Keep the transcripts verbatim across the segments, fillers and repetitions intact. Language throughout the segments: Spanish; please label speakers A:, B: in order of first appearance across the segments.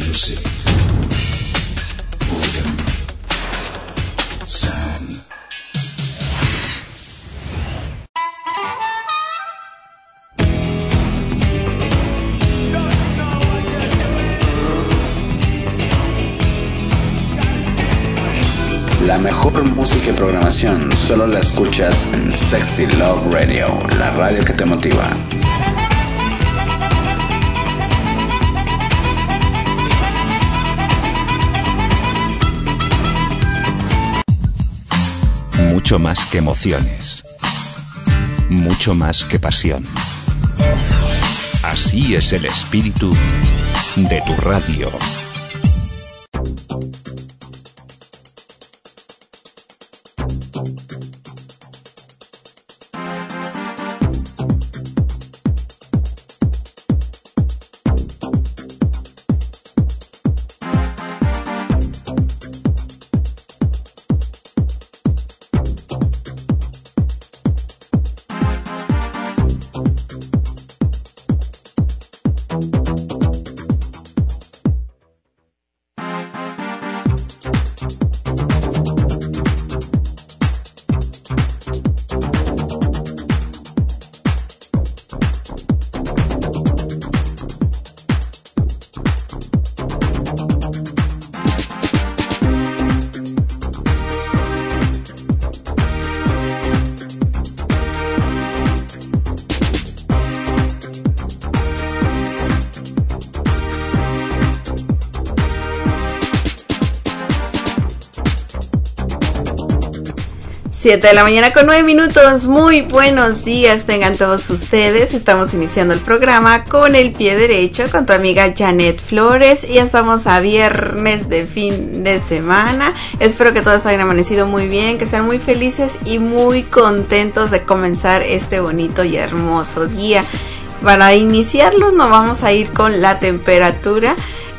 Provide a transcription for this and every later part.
A: Music. Boredom. Sound. La mejor música y programación solo la escuchas en Sexy Love Radio, la radio que te motiva.
B: Mucho más que emociones, mucho más que pasión. Así es el espíritu de tu radio.
C: siete de la mañana con nueve minutos, muy buenos días tengan todos ustedes. Estamos iniciando el programa con el pie derecho con tu amiga Janet Flores y ya estamos a viernes de fin de semana. Espero que todos hayan amanecido muy bien, que sean muy felices y muy contentos de comenzar este bonito y hermoso día. Para iniciarlos nos vamos a ir con la temperatura.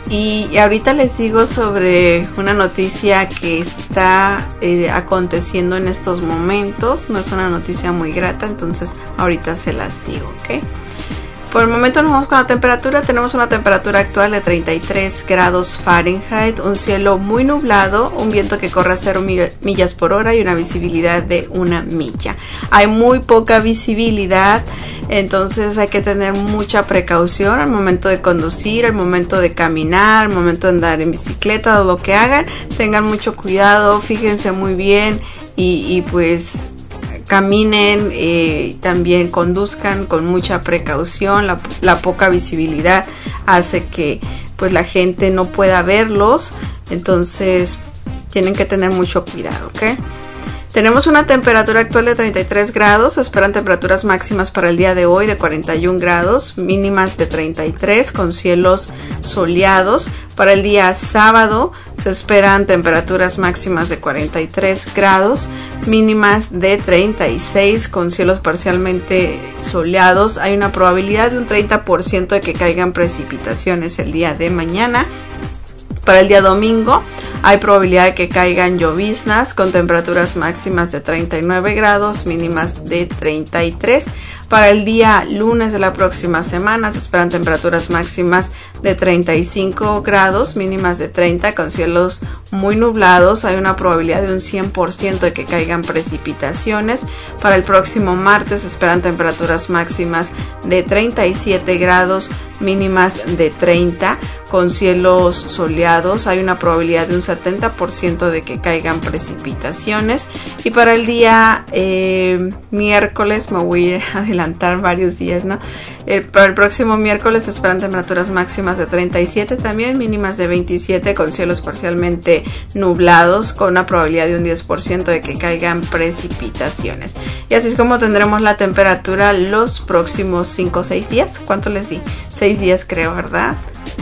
C: Y ahorita les digo sobre una noticia que está eh, aconteciendo en estos momentos. No es una noticia muy grata, entonces ahorita se las digo, ¿ok? Por el momento nos vamos con la temperatura. Tenemos una temperatura actual de treinta y tres grados Fahrenheit, un cielo muy nublado, un viento que corre a cero millas por hora y una visibilidad de una milla. Hay muy poca visibilidad, entonces hay que tener mucha precaución al momento de conducir, al momento de caminar, al momento de andar en bicicleta o lo que hagan. Tengan mucho cuidado, fíjense muy bien y, y pues caminen, eh, también conduzcan con mucha precaución. La, la poca visibilidad hace que pues la gente no pueda verlos, entonces tienen que tener mucho cuidado, ¿ok? Tenemos una temperatura actual de treinta y tres grados, se esperan temperaturas máximas para el día de hoy de cuarenta y un grados, mínimas de treinta y tres con cielos soleados. Para el día sábado se esperan temperaturas máximas de cuarenta y tres grados, mínimas de treinta y seis con cielos parcialmente soleados. Hay una probabilidad de un treinta por ciento de que caigan precipitaciones el día de mañana. Para el día domingo hay probabilidad de que caigan lloviznas con temperaturas máximas de treinta y nueve grados, mínimas de treinta y tres. Para el día lunes de la próxima semana se esperan temperaturas máximas de treinta y cinco grados, mínimas de treinta, con cielos muy nublados. Hay una probabilidad de un cien por ciento de que caigan precipitaciones. Para el próximo martes se esperan temperaturas máximas de treinta y siete grados, mínimas de treinta, con cielos soleados. Hay una probabilidad de un setenta por ciento de que caigan precipitaciones. Y para el día eh, miércoles, me voy a adelantar varios días, ¿no? Eh, para el próximo miércoles se esperan temperaturas máximas de treinta y siete también, mínimas de veintisiete, con cielos parcialmente nublados, con una probabilidad de un diez por ciento de que caigan precipitaciones. Y así es como tendremos la temperatura los próximos cinco o seis días. ¿Cuánto les di? seis días creo, ¿verdad?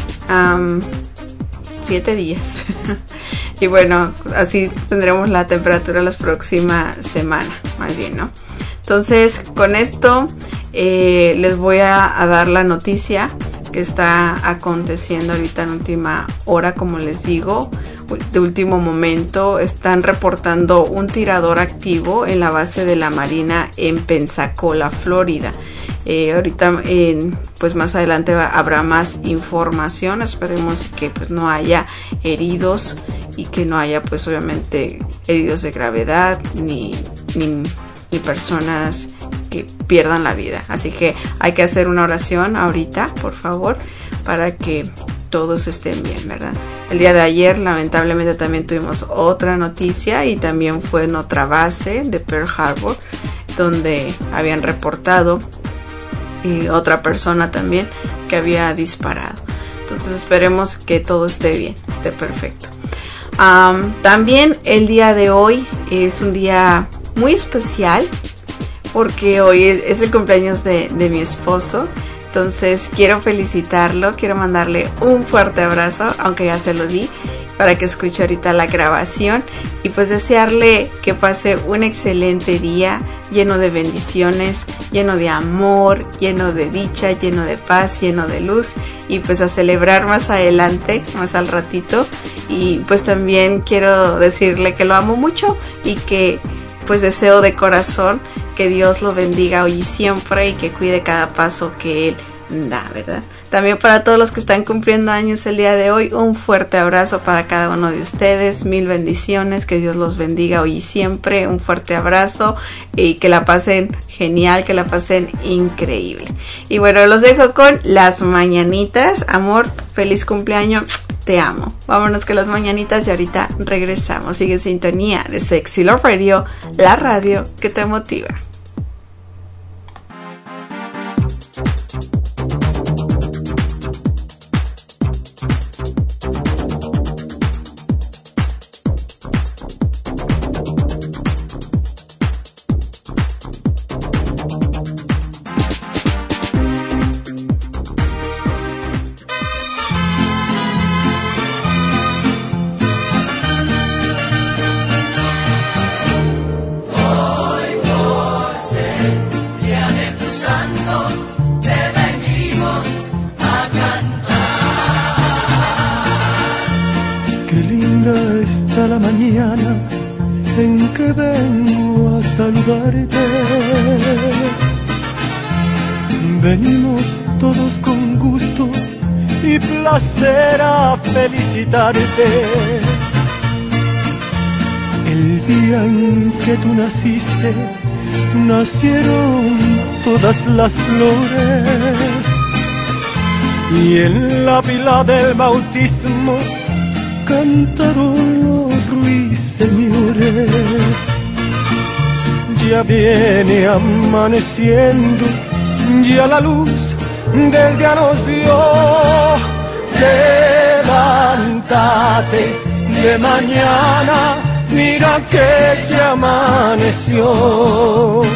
C: Um, siete días. Y bueno, así tendremos la temperatura la próxima semana, más bien, ¿no? Entonces, con esto eh, les voy a, a dar la noticia que está aconteciendo ahorita en última hora, como les digo, de último momento. Están reportando un tirador activo en la base de la Marina en Pensacola, Florida. Eh, ahorita, eh, pues más adelante va, habrá más información. Esperemos que pues no haya heridos y que no haya pues obviamente heridos de gravedad ni, ni, ni personas que pierdan la vida. Así que hay que hacer una oración ahorita, por favor, para que todos estén bien, ¿verdad? El día de ayer lamentablemente también tuvimos otra noticia y también fue en otra base de Pearl Harbor, donde habían reportado y otra persona también que había disparado. Entonces esperemos que todo esté bien, esté perfecto. Um, también el día de hoy es un día muy especial porque hoy es, es el cumpleaños de, de mi esposo. Entonces quiero felicitarlo, quiero mandarle un fuerte abrazo, aunque ya se lo di, para que escuche ahorita la grabación, y pues desearle que pase un excelente día lleno de bendiciones, lleno de amor, lleno de dicha, lleno de paz, lleno de luz, y pues a celebrar más adelante, más al ratito. Y pues también quiero decirle que lo amo mucho y que pues deseo de corazón que Dios lo bendiga hoy y siempre y que cuide cada paso que Él da, ¿verdad? También para todos los que están cumpliendo años el día de hoy, un fuerte abrazo para cada uno de ustedes, mil bendiciones, que Dios los bendiga hoy y siempre, un fuerte abrazo y que la pasen genial, que la pasen increíble. Y bueno, los dejo con las mañanitas. Amor, feliz cumpleaños, te amo. Vámonos con las mañanitas y ahorita regresamos. Sigue en sintonía de Sexy Love Radio, la radio que te motiva.
D: La mañana en que vengo a saludarte, venimos todos con gusto y placer a felicitarte. El día en que tú naciste, nacieron todas las flores, y en la pila del bautismo cantaron los ruiseñores. Ya viene amaneciendo, ya la luz del día nos dio. Levántate de mañana, mira que ya amaneció.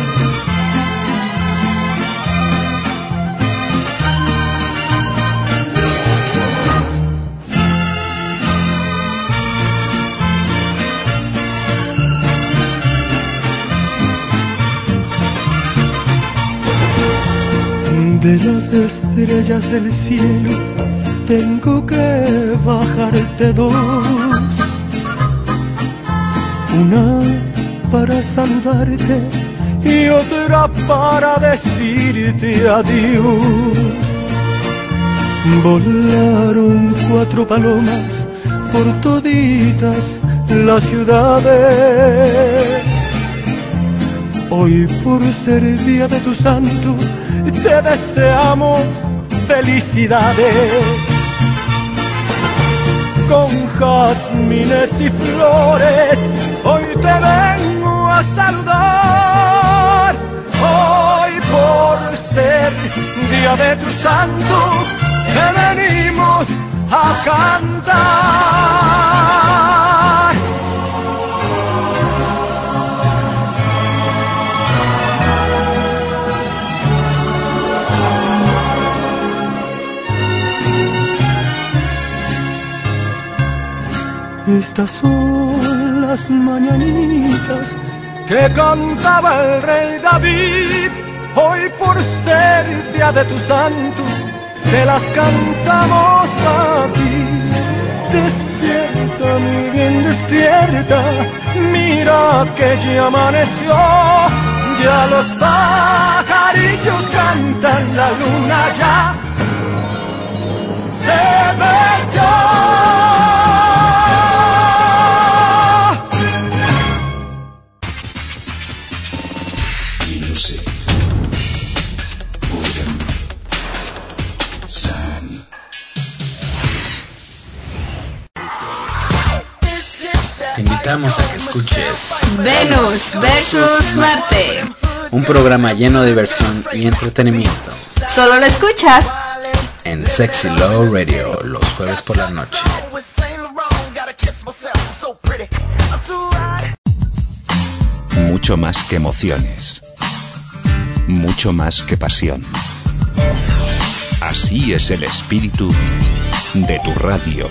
D: De las estrellas del cielo tengo que bajarte dos, una para saludarte y otra para decirte adiós. Volaron cuatro palomas por toditas las ciudades. Hoy, por ser el día de tu santo, te deseamos felicidades. Con jazmines y flores hoy te vengo a saludar. Hoy, por ser día de tu santo, te venimos a cantar. Estas son las mañanitas que cantaba el rey David. Hoy, por ser día de tu santo, te las cantamos a ti. Despierta, mi bien, despierta, mira que ya amaneció, ya los pájaros pajarillos cantan, la luna ya se ve ya.
A: Te invitamos a que escuches
C: Venus versus Marte.
A: un programa lleno de diversión y entretenimiento
C: Solo lo escuchas
A: en Sexy Love Radio los jueves por la noche.
B: Mucho más que emociones. Mucho más que pasión. Así es el espíritu de tu radio.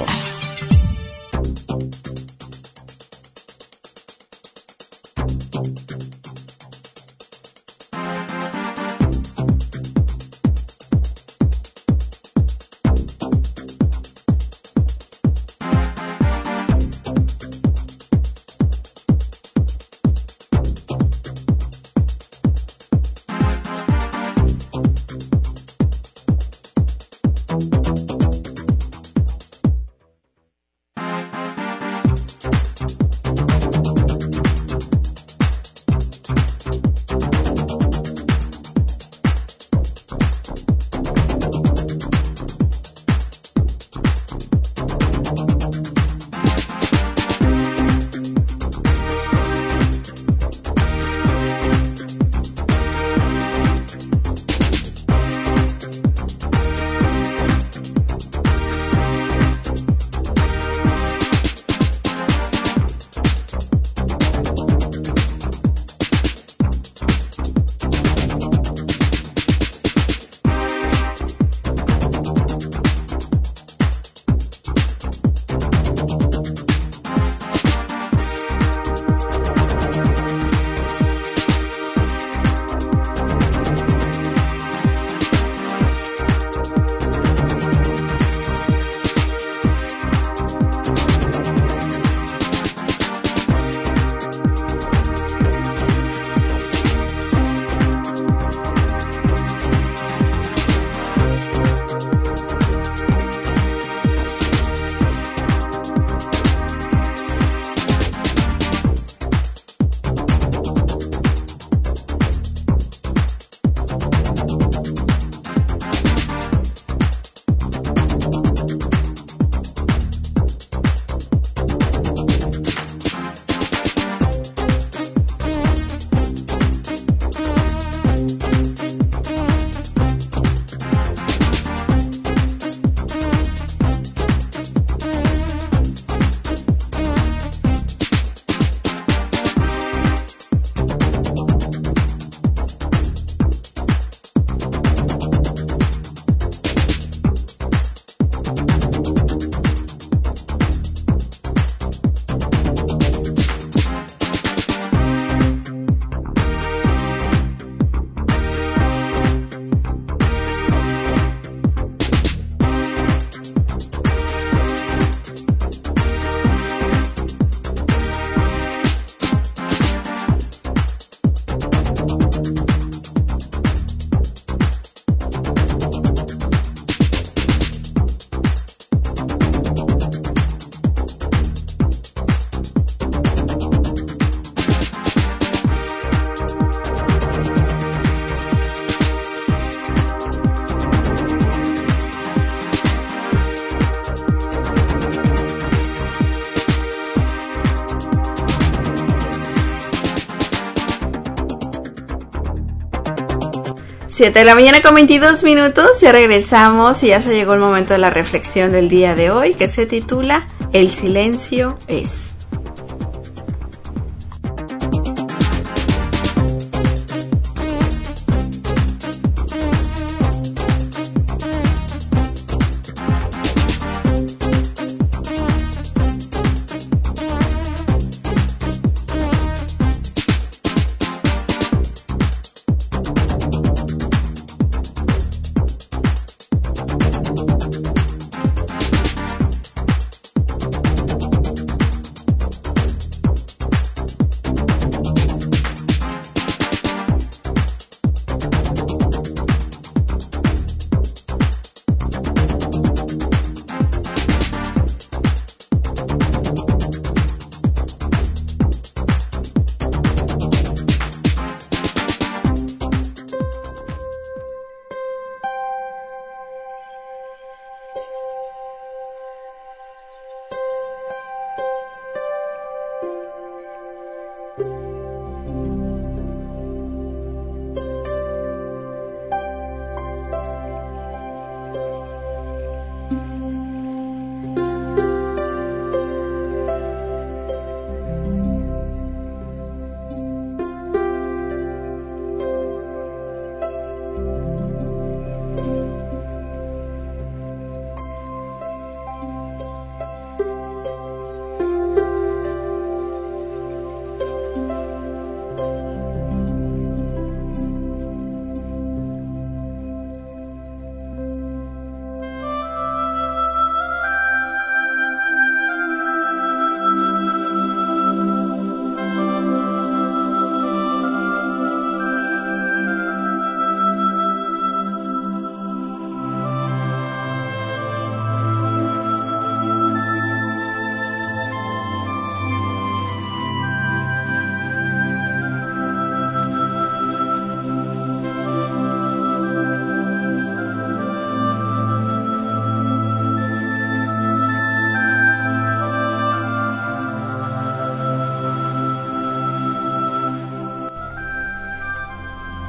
C: siete de la mañana con veintidós minutos, ya regresamos y ya se llegó el momento de la reflexión del día de hoy, que se titula El silencio es.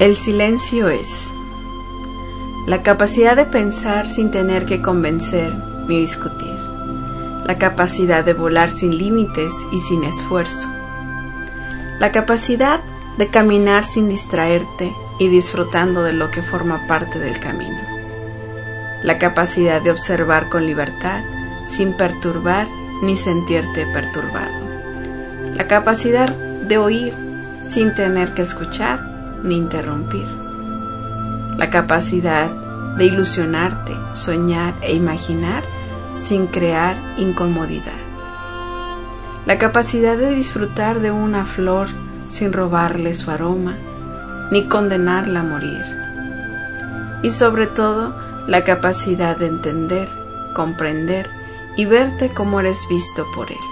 C: El silencio es la capacidad de pensar sin tener que convencer ni discutir, la capacidad de volar sin límites y sin esfuerzo, la capacidad de caminar sin distraerte y disfrutando de lo que forma parte del camino, la capacidad de observar con libertad sin perturbar ni sentirte perturbado, la capacidad de oír sin tener que escuchar ni interrumpir, la capacidad de ilusionarte, soñar e imaginar sin crear incomodidad, la capacidad de disfrutar de una flor sin robarle su aroma ni condenarla a morir, y sobre todo la capacidad de entender, comprender y verte como eres visto por Él.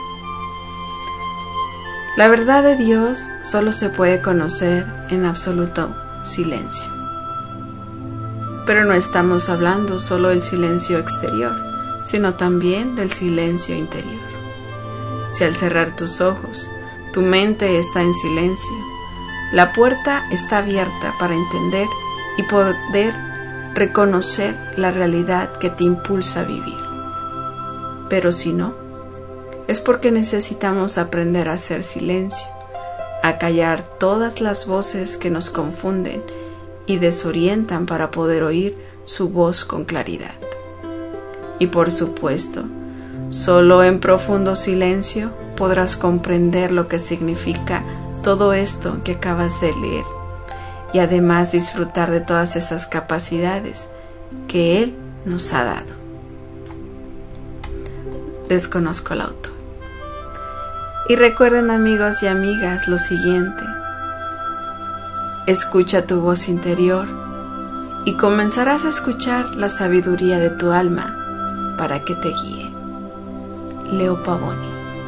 C: La verdad de Dios solo se puede conocer en absoluto silencio. Pero no estamos hablando solo del silencio exterior, sino también del silencio interior. Si al cerrar tus ojos, tu mente está en silencio, la puerta está abierta para entender y poder reconocer la realidad que te impulsa a vivir. Pero si no, es porque necesitamos aprender a hacer silencio, a callar todas las voces que nos confunden y desorientan para poder oír su voz con claridad. Y por supuesto, solo en profundo silencio podrás comprender lo que significa todo esto que acabas de leer y además disfrutar de todas esas capacidades que Él nos ha dado. Desconozco el autor. Y recuerden, amigos y amigas, lo siguiente: escucha tu voz interior y comenzarás a escuchar la sabiduría de tu alma para que te guíe. Leo Pavoni.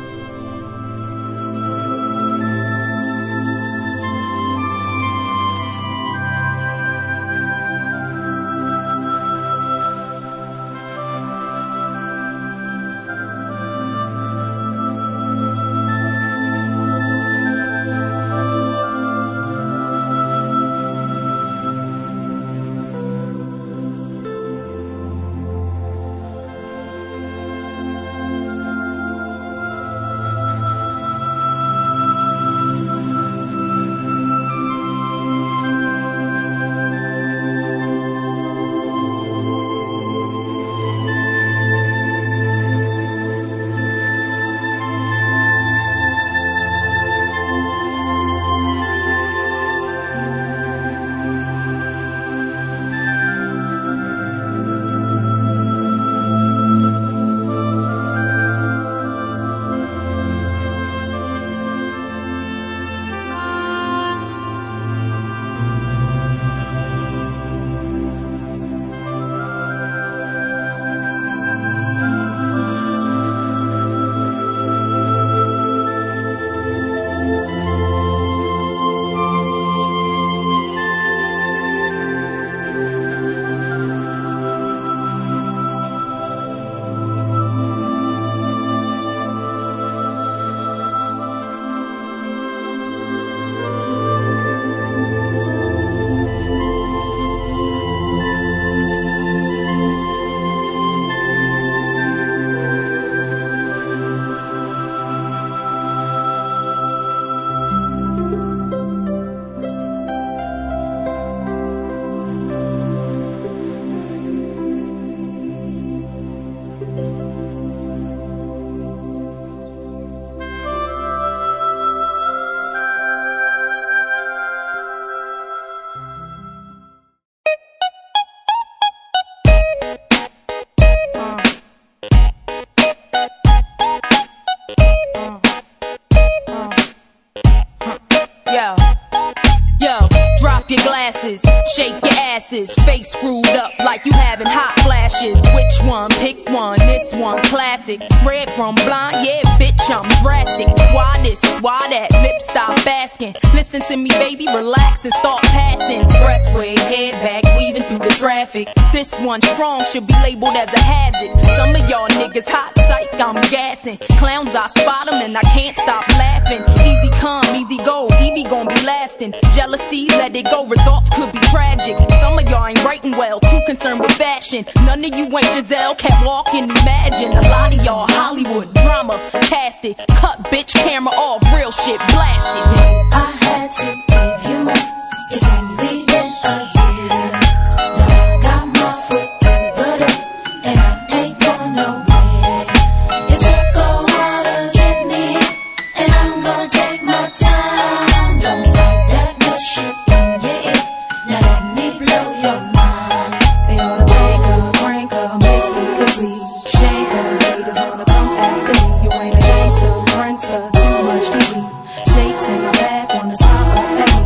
E: glasses, shake your asses, face screwed up like you having hot flashes. Which one? Pick one, this one classic. Red from blind, yeah bitch I'm drastic. Why this, why that, lip stop asking. Listen to me baby, relax and start passing. Expressway, head back, weaving through the traffic. This one strong should be labeled as a hazard. Some of y'all niggas hot psych, I'm gassing. Clowns I spot them and I can't stop laughing. Easy come, easy go, Evie gon' be lasting. Jealousy, let it go, know results could be tragic. Some of y'all ain't writing well, too concerned with fashion. None of you ain't Giselle, can't walk and imagine. A lot of y'all Hollywood drama, cast it, cut bitch camera off, real shit blasted.
F: I had to give you more. It's only been a year. Now I got my foot through the door, and I ain't going nowhere. It took a while to get me, and I'm gonna take my time. Don't fight that bullshit in your ear. Now let me blow your mind.
G: They ought to break her, break her, make me complete. Shake her, haters wanna come after me. You ain't a gangster, prankster, too much to eat. Snakes in my bath, wanna stop up at me.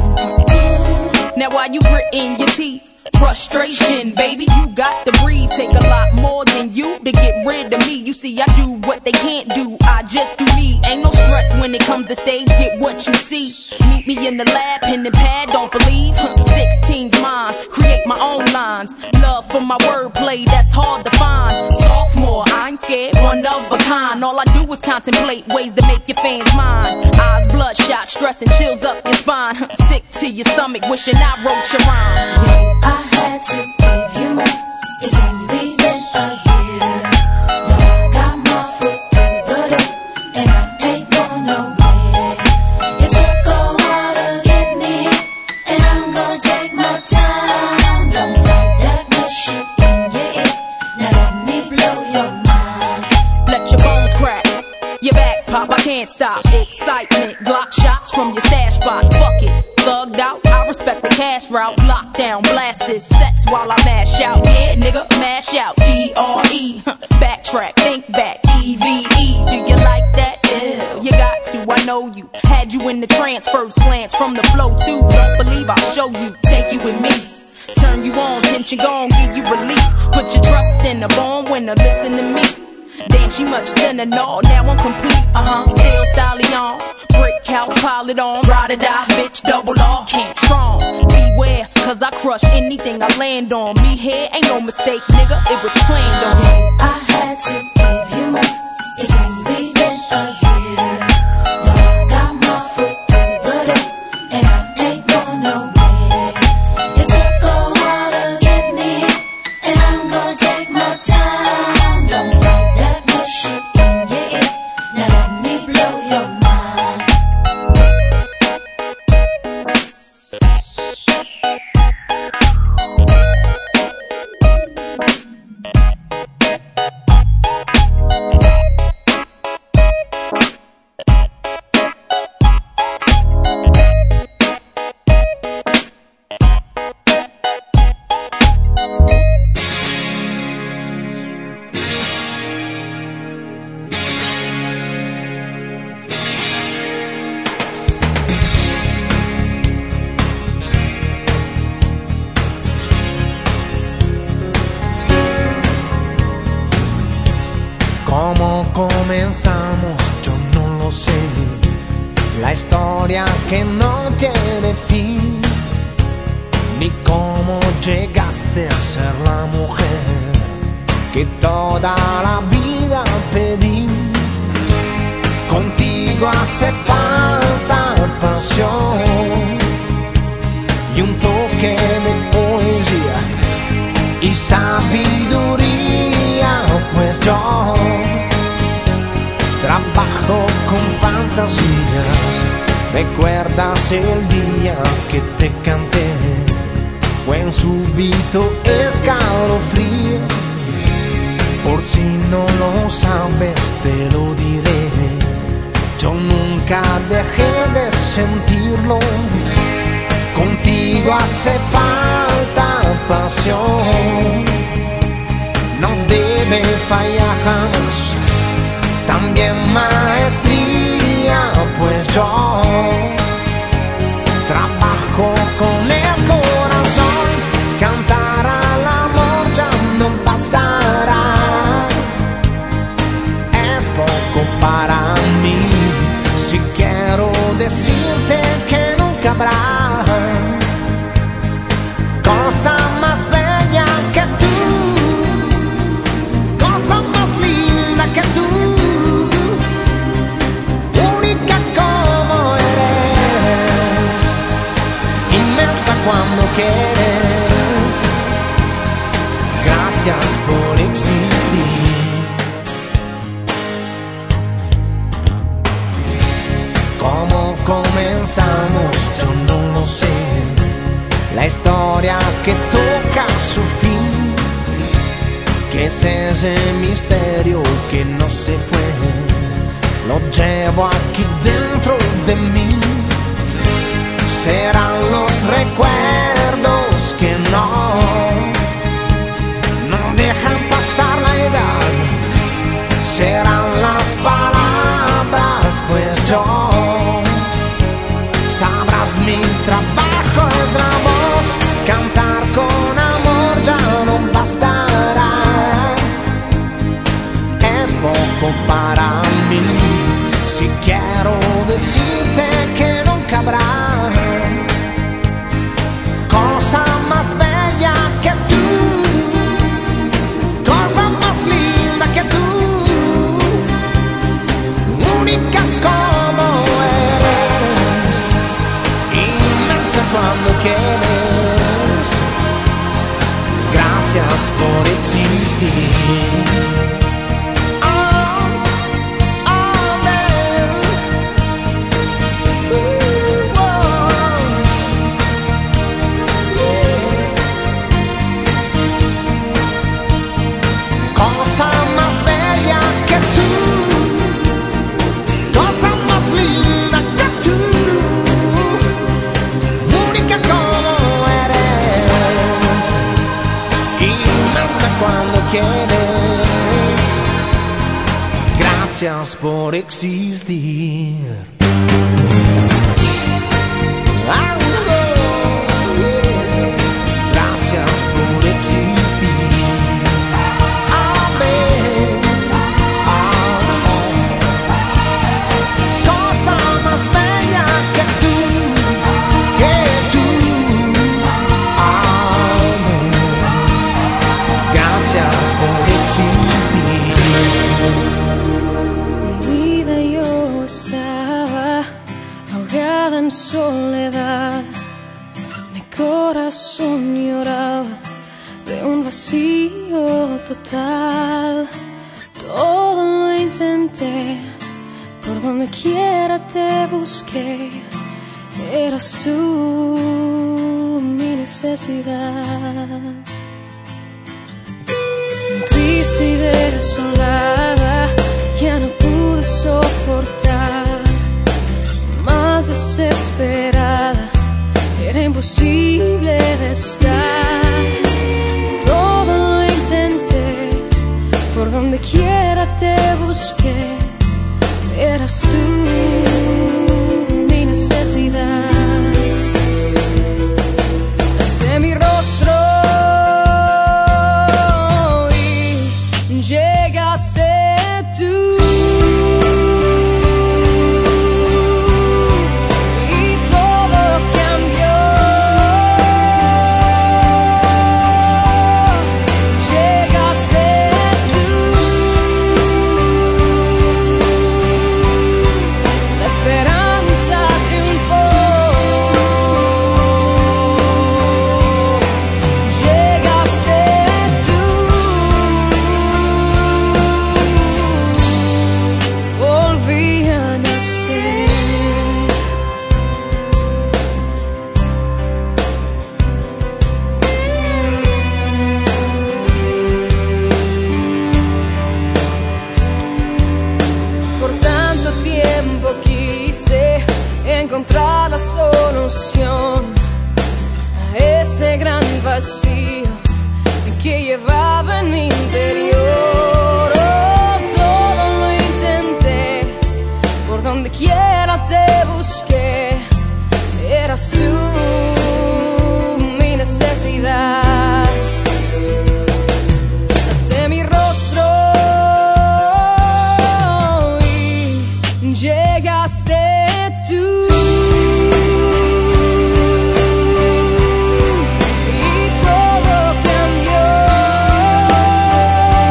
E: Now while you gritting your teeth, frustration, baby, you got to breathe. Take a lot more than you to get rid of me. You see, I do what they can't do, I just do me. Ain't no stress when it comes to stage, get what you see. Meet me in the lab, pen and pad, don't believe. sixteen's mine, create my own lines. Love for my wordplay, that's hard to find. Sophomore, I ain't scared, one of a kind. All I do is contemplate ways to make your fans mine. Eyes bloodshot, stress and chills up your spine. Sick to your stomach, wishing I wrote your rhymes.
F: I had to give you more. It's only been a year. Now I got my foot through the door, and I ain't going nowhere. It took a while to get me, and I'm gonna take my time. Don't fight that bullshit in your ear. Now let me blow your mind.
E: Let your bones crack, your back pop, I can't stop. Excitement, block shots from your stash spot. Fuck it, thugged out, I respect the cash route. Lockdown, blast this sets while I mash out. Yeah, nigga, mash out, D R E. Backtrack, think back, E V E. Do you like that? Yeah, you got to, I know you. Had you in the trance, first glance from the flow too. Don't believe I'll show you, take you with me. Turn you on, tension gone, give you relief. Put your trust in the born winner, listen to me. Damn, she much thinner, no, now I'm complete, uh-huh, still stallion. Brick house, pile it on, ride or die, bitch, double off, can't strong. Beware, cause I crush anything I land on. Me here, ain't no mistake, nigga, it was planned on.
F: I had to give you more. It's only been a year. Now I got my foot through the door, and I ain't going nowhere. It took a while to get me, and I'm gonna take my time. Don't fight that bullshit in your ear. Now let me blow your mind.
H: ¿Cómo comenzamos? Yo no lo sé. La historia que no tiene fin. Ni cómo llegaste a ser la mujer que toda la vida pedí. Contigo hace falta pasión y un toque de poesía y sabiduría, pues yo trabajo con fantasías. ¿Recuerdas el día que te canté? Fue un súbito escalofrío. Por si no lo sabes, te lo diré. Yo nunca dejé de sentirlo. Contigo hace falta pasión. No debe fallar jamás. También maestría, pues yo trabajo con el corazón. Cantar al amor ya no bastará. Es poco para mí. Si quiero decirte que nunca habrá cosa más bella que tú, cosa más linda que tú, única como eres. Gracias por existir. ¿Cómo comenzamos? Yo no lo sé. La historia que toca su fin, que es ese misterio que no se fue, lo llevo aquí dentro de mí. Serán los recuerdos que no, no dejan pasar la edad. Serán las palabras, pues yo, sabrás mi trabajo es la voz. Cantar con amor ya no bastará. Es poco para mí si quiero decirte que nunca habrá cosa más bella que tú, cosa más linda que tú, única como eres, inmensa cuando quieres. Gracias por existir. Gracias por existir. Gracias por existir. Amén. Cosa más bella que tú, que tú. Amén. Gracias por existir.
I: En soledad, mi corazón lloraba de un vacío total. Todo lo intenté, por donde quiera te busqué. Eras tú mi necesidad. Triste y desolada, ya no pude soportar. Más desesperada, era imposible de estar. Todo lo intenté, por donde quiera te busqué. Eras tú mi necesidad. Alcé mi rostro y llegaste tú. Encontrar la solución a ese gran vacío que llevaba en mi interior. Oh, todo lo intenté, por donde quiera te busqué. Eras tú mi necesidad. Alcé mi rostro y llegaste tú. Y todo cambió.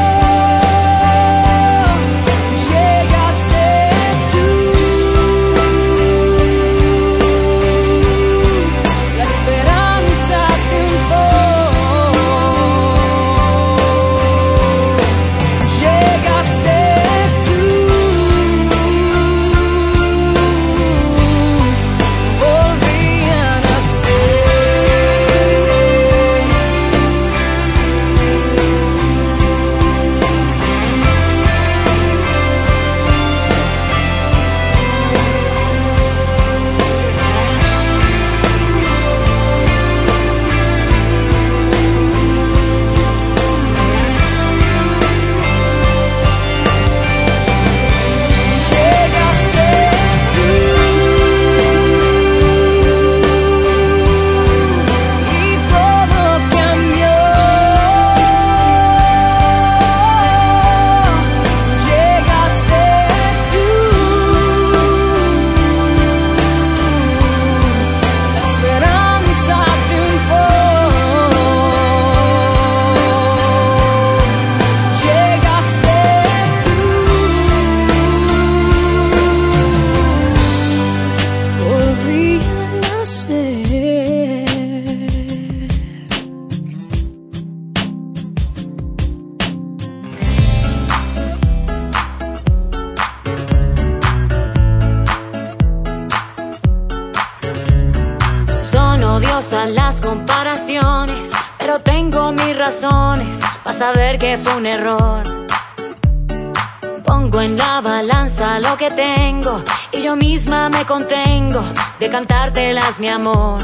J: engañosas las comparaciones, pero tengo mis razones para saber que fue un error. Pongo en la balanza lo que tengo y yo misma me contengo de cantártelas, mi amor.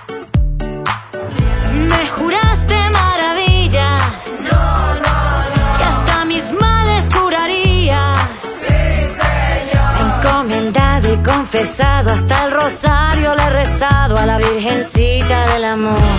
J: Me juraste maravillas, no, no, no, que hasta mis males curarías. Sí, señor. Encomendado y confesado, hasta el rosario le he rezado a la Virgencita del amor.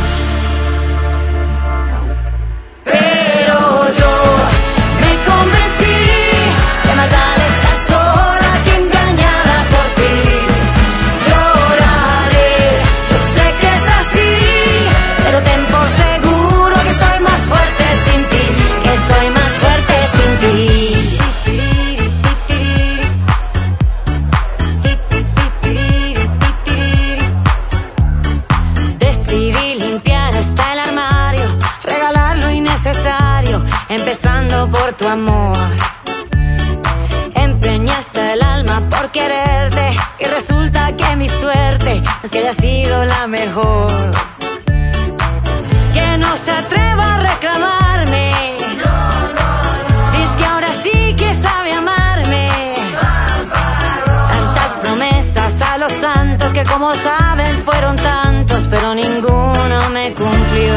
J: Pero yo me convencí que más vale estar sola que engañada por ti. Lloraré, yo sé que es así, pero ten por seguro que soy más fuerte sin ti, que soy más fuerte sin ti. Decidí limpiar hasta el armario, regalar lo innecesario, empezando por tu amor. Empeñaste el alma por quererte y resulta que mi suerte es que haya sido la mejor. Que no se atreva a reclamarme, no, no, no. Dice que ahora sí que sabe amarme. Tantas promesas a los santos que como saben fueron tantos, pero ninguno me cumplió.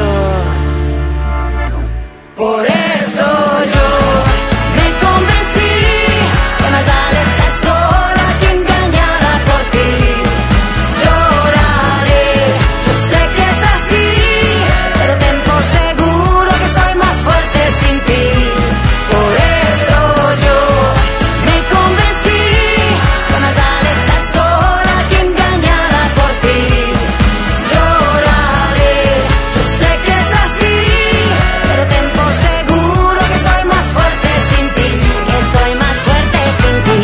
J: Por eso yo me convencí que más vale estar sola que engañada por ti. Lloraré, yo sé que es así, pero ten por seguro que soy más fuerte sin ti. Por eso yo me convencí que más vale estar sola que engañada por ti. Lloraré, yo sé que es así, pero ten por seguro que soy más fuerte sin ti, que soy más fuerte sin ti.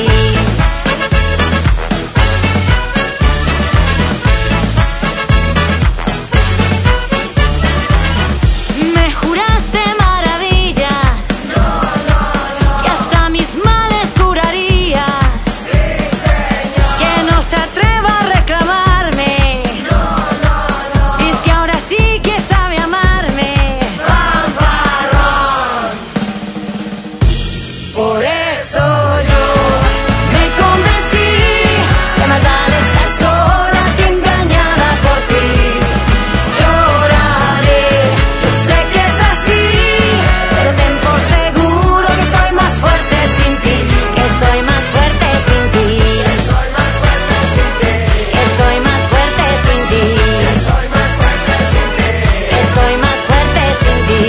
J: Me juraste maravillas, no, no, no, que hasta mis males curarías. Sí, señor. Que no se atreva a reclamarme, no, no, no. Dice que ahora sí que sabe amarme. Fanfarrón. Por eso yo me convencí que más vale estar sola que engañada por ti. Lloraré, yo sé que es así, pero ten por seguro que soy más fuerte sin ti, que soy más fuerte sin ti, que soy más fuerte sin ti, que soy más fuerte sin ti, que soy más fuerte sin ti, que soy más fuerte sin ti.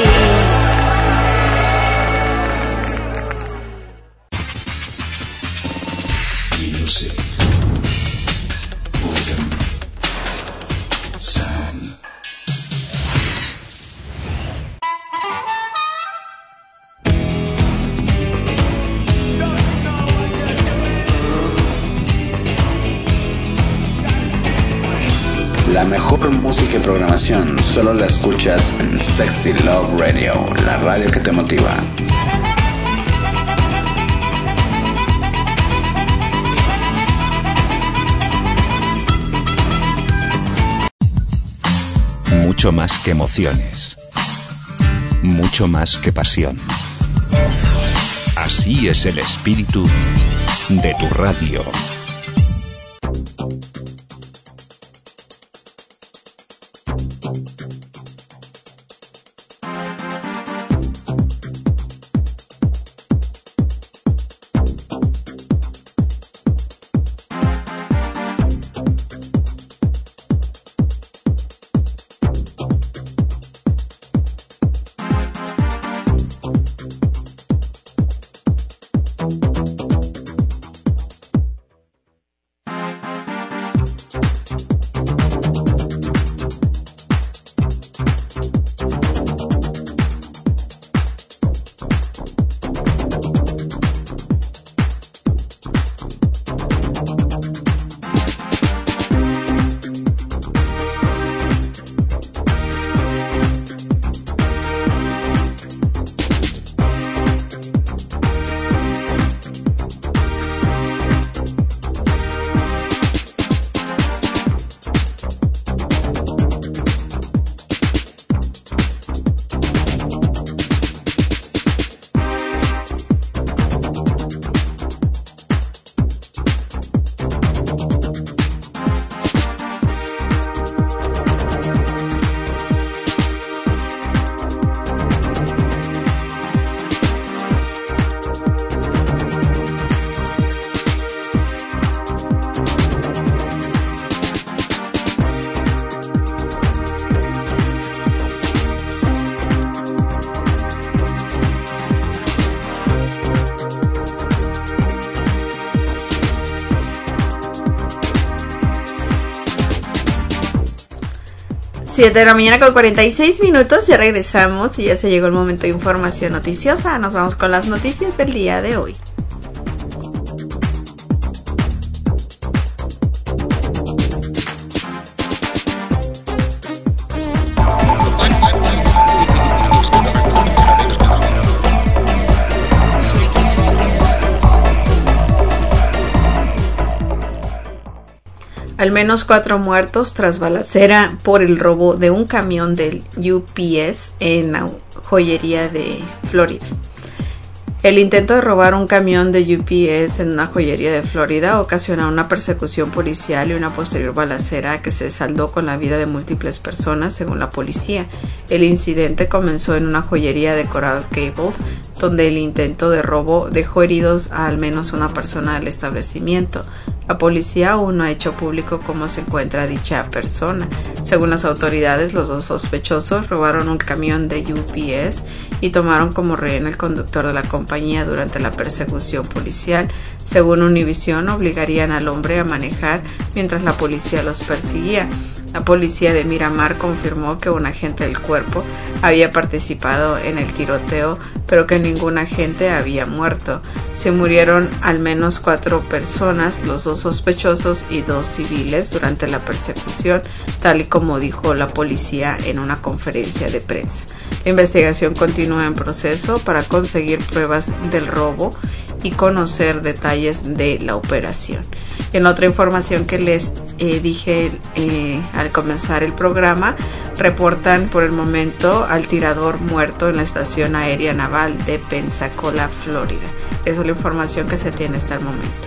B: Music. Organ. Sound.
A: La mejor música y programación solo la escuchas en Sexy Love Radio, la radio que te motiva.
B: Mucho más que emociones. Mucho más que pasión. Así es el espíritu de tu radio.
C: siete de la mañana con cuarenta y seis minutos, ya regresamos y ya se llegó el momento de información noticiosa. Nos vamos con las noticias del día de hoy. Al menos cuatro muertos tras balacera por el robo de un camión del U P S en la joyería de Florida. El intento de robar un camión de U P S en una joyería de Florida ocasionó una persecución policial y una posterior balacera que se saldó con la vida de múltiples personas, según la policía. El incidente comenzó en una joyería de Coral Gables, donde el intento de robo dejó heridos a al menos una persona del establecimiento. La policía aún no ha hecho público cómo se encuentra dicha persona. Según las autoridades, los dos sospechosos robaron un camión de U P S y tomaron como rehén el conductor de la compañía durante la persecución policial. Según Univision, obligarían al hombre a manejar mientras la policía los perseguía. La policía de Miramar confirmó que un agente del cuerpo había participado en el tiroteo, pero que ningún agente había muerto. Se murieron al menos cuatro personas, los dos sospechosos y dos civiles, durante la persecución, tal y como dijo la policía en una conferencia de prensa. La investigación continúa en proceso para conseguir pruebas del robo y conocer detalles de la operación. En otra información que les eh, dije eh, al comenzar el programa, reportan por el momento al tirador muerto en la estación aérea naval de Pensacola, Florida. Esa es la información que se tiene hasta el momento.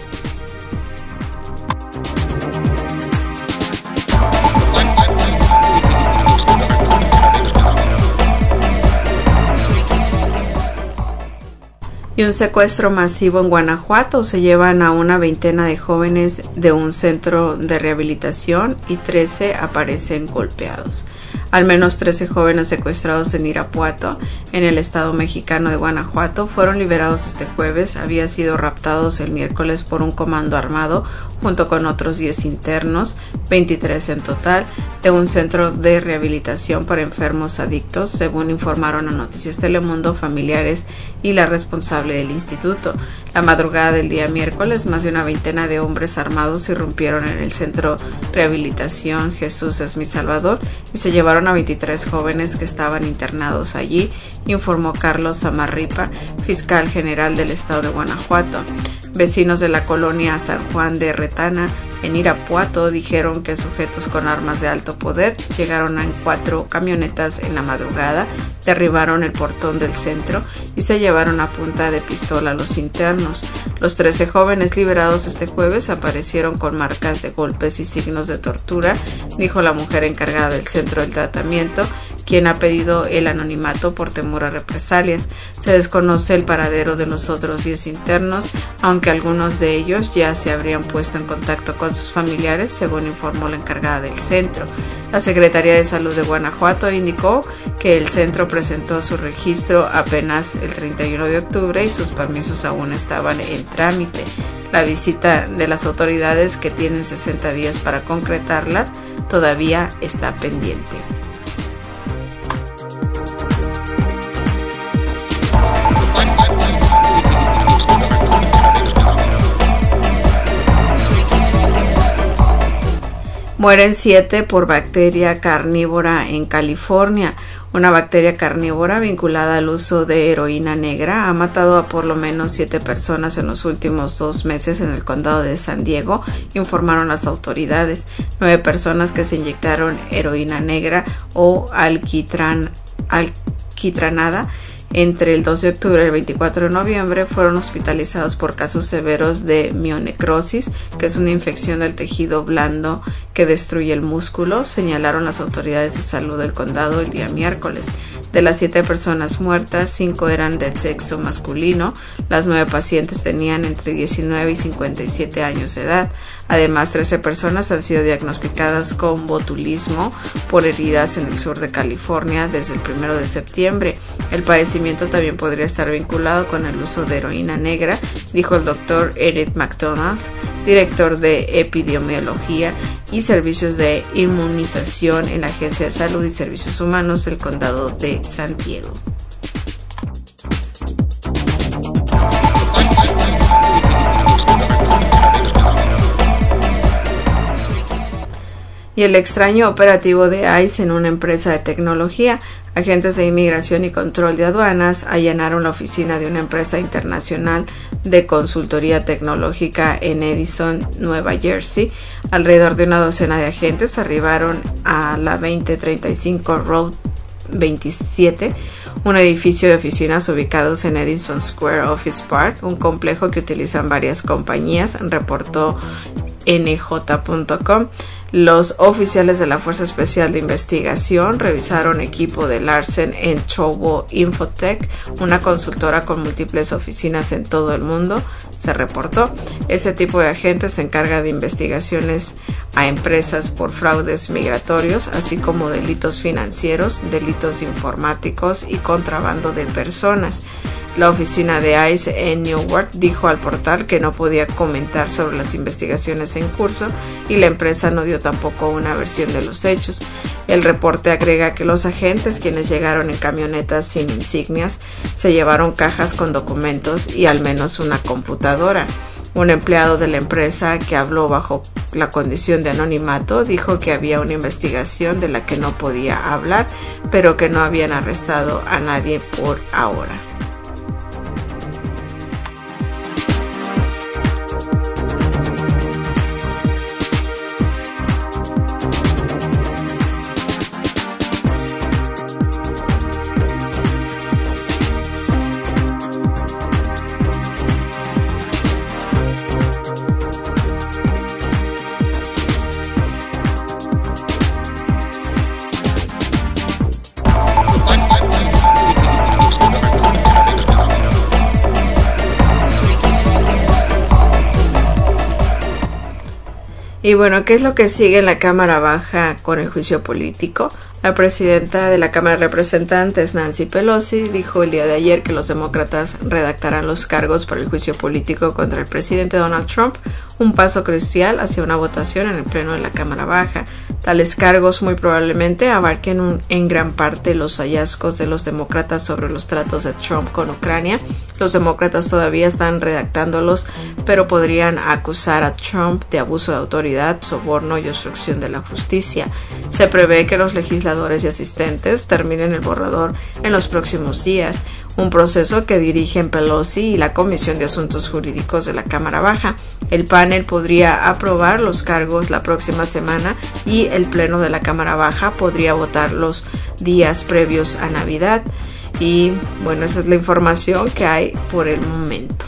C: Y un secuestro masivo en Guanajuato. Se llevan a una veintena de jóvenes de un centro de rehabilitación y trece aparecen golpeados. Al menos trece jóvenes secuestrados en Irapuato, en el estado mexicano de Guanajuato, fueron liberados este jueves. Habían sido raptados el miércoles por un comando armado junto con otros diez internos, veintitrés en total, de un centro de rehabilitación para enfermos adictos, según informaron a Noticias Telemundo familiares y la responsable del instituto. La madrugada del día miércoles, más de una veintena de hombres armados irrumpieron en el centro Rehabilitación Jesús es mi Salvador y se llevaron a veintitrés jóvenes que estaban internados allí, informó Carlos Zamarripa, fiscal general del estado de Guanajuato. Vecinos de la colonia San Juan de Retana, en Irapuato, dijeron que sujetos con armas de alto poder llegaron en cuatro camionetas en la madrugada, derribaron el portón del centro y se llevaron a punta de pistola a los internos. Los trece jóvenes liberados este jueves aparecieron con marcas de golpes y signos de tortura, dijo la mujer encargada del centro del tratamiento, quien ha pedido el anonimato por temor a represalias. Se desconoce el paradero de los otros diez internos, aunque algunos de ellos ya se habrían puesto en contacto con sus familiares, según informó la encargada del centro. La Secretaría de Salud de Guanajuato indicó que el centro presentó su registro apenas el treinta y uno de octubre y sus permisos aún estaban en trámite. La visita de las autoridades, que tienen sesenta días para concretarlas, todavía está pendiente. Mueren siete por bacteria carnívora en California. Una bacteria carnívora vinculada al uso de heroína negra ha matado a por lo menos siete personas en los últimos dos meses en el condado de San Diego, informaron las autoridades. Nueve personas que se inyectaron heroína negra o alquitran, alquitranada entre el dos de octubre y el veinticuatro de noviembre fueron hospitalizados por casos severos de mionecrosis, que es una infección del tejido blando que destruye el músculo, señalaron las autoridades de salud del condado el día miércoles. De las siete personas muertas, cinco eran del sexo masculino. Las nueve pacientes tenían entre diecinueve y cincuenta y siete años de edad. Además, trece personas han sido diagnosticadas con botulismo por heridas en el sur de California desde el primero de septiembre. El padecimiento también podría estar vinculado con el uso de heroína negra, dijo el doctor Eric McDonald, director de epidemiología y servicios de inmunización en la Agencia de Salud y Servicios Humanos del Condado de San Diego. Y el extraño operativo de ICE en una empresa de tecnología. Agentes de inmigración y control de aduanas allanaron la oficina de una empresa internacional de consultoría tecnológica en Edison, Nueva Jersey. Alrededor de una docena de agentes arribaron a la veinte treinta y cinco Road veintisiete, un edificio de oficinas ubicados en Edison Square Office Park, un complejo que utilizan varias compañías, reportó N J punto com. Los oficiales de la Fuerza Especial de Investigación revisaron equipo de Larsen en Trovo Infotech, una consultora con múltiples oficinas en todo el mundo, se reportó. Ese tipo de agentes se encarga de investigaciones a empresas por fraudes migratorios, así como delitos financieros, delitos informáticos y contrabando de personas. La oficina de ICE en Newark dijo al portal que no podía comentar sobre las investigaciones en curso y la empresa no dio tampoco una versión de los hechos. El reporte agrega que los agentes, quienes llegaron en camionetas sin insignias, se llevaron cajas con documentos y al menos una computadora. Un empleado de la empresa que habló bajo la condición de anonimato dijo que había una investigación de la que no podía hablar, pero que no habían arrestado a nadie por ahora. Y bueno, ¿qué es lo que sigue en la Cámara Baja con el juicio político? La presidenta de la Cámara de Representantes, Nancy Pelosi, dijo el día de ayer que los demócratas redactarán los cargos para el juicio político contra el presidente Donald Trump, un paso crucial hacia una votación en el pleno de la Cámara Baja. Tales cargos muy probablemente abarquen un, en gran parte los hallazgos de los demócratas sobre los tratos de Trump con Ucrania. Los demócratas todavía están redactándolos, pero podrían acusar a Trump de abuso de autoridad, soborno y obstrucción de la justicia. Se prevé que los legisladores y asistentes terminen el borrador en los próximos días, un proceso que dirigen Pelosi y la Comisión de Asuntos Jurídicos de la Cámara Baja. El panel podría aprobar los cargos la próxima semana y el pleno de la Cámara Baja podría votar los días previos a Navidad. Y bueno, esa es la información que hay por el momento.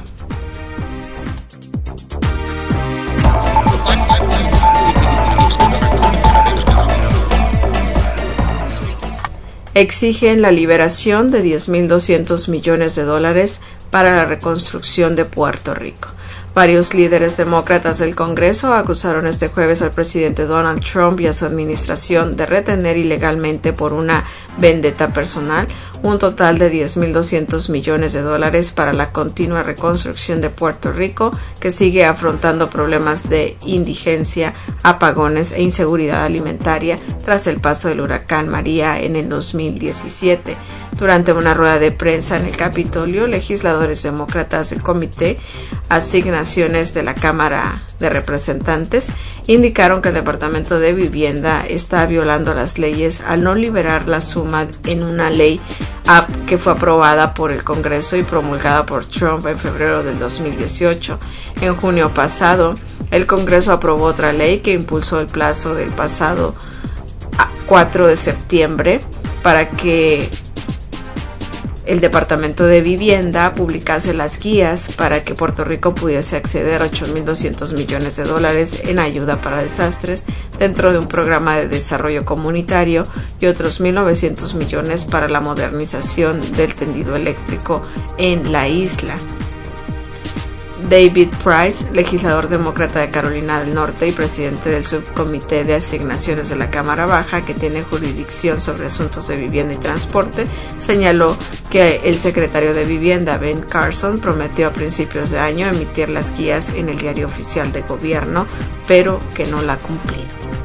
C: Exigen la liberación de diez mil doscientos millones de dólares para la reconstrucción de Puerto Rico. Varios líderes demócratas del Congreso acusaron este jueves al presidente Donald Trump y a su administración de retener ilegalmente por una vendetta personal un total de diez mil doscientos millones de dólares para la continua reconstrucción de Puerto Rico, que sigue afrontando problemas de indigencia, apagones e inseguridad alimentaria tras el paso del huracán María en el dos mil diecisiete. Durante una rueda de prensa en el Capitolio, legisladores demócratas del Comité Asignaciones de la Cámara de Representantes indicaron que el Departamento de Vivienda está violando las leyes al no liberar la suma en una ley que fue aprobada por el Congreso y promulgada por Trump en febrero del dos mil dieciocho. En junio pasado, el Congreso aprobó otra ley que impulsó el plazo del pasado cuatro de septiembre para que el Departamento de Vivienda publicase las guías para que Puerto Rico pudiese acceder a ocho mil doscientos millones de dólares en ayuda para desastres dentro de un programa de desarrollo comunitario y otros mil novecientos millones para la modernización del tendido eléctrico en la isla. David Price, legislador demócrata de Carolina del Norte y presidente del subcomité de asignaciones de la Cámara Baja, que tiene jurisdicción sobre asuntos de vivienda y transporte, señaló que el secretario de Vivienda, Ben Carson, prometió a principios de año emitir las guías en el diario oficial de gobierno, pero que no la ha cumplido.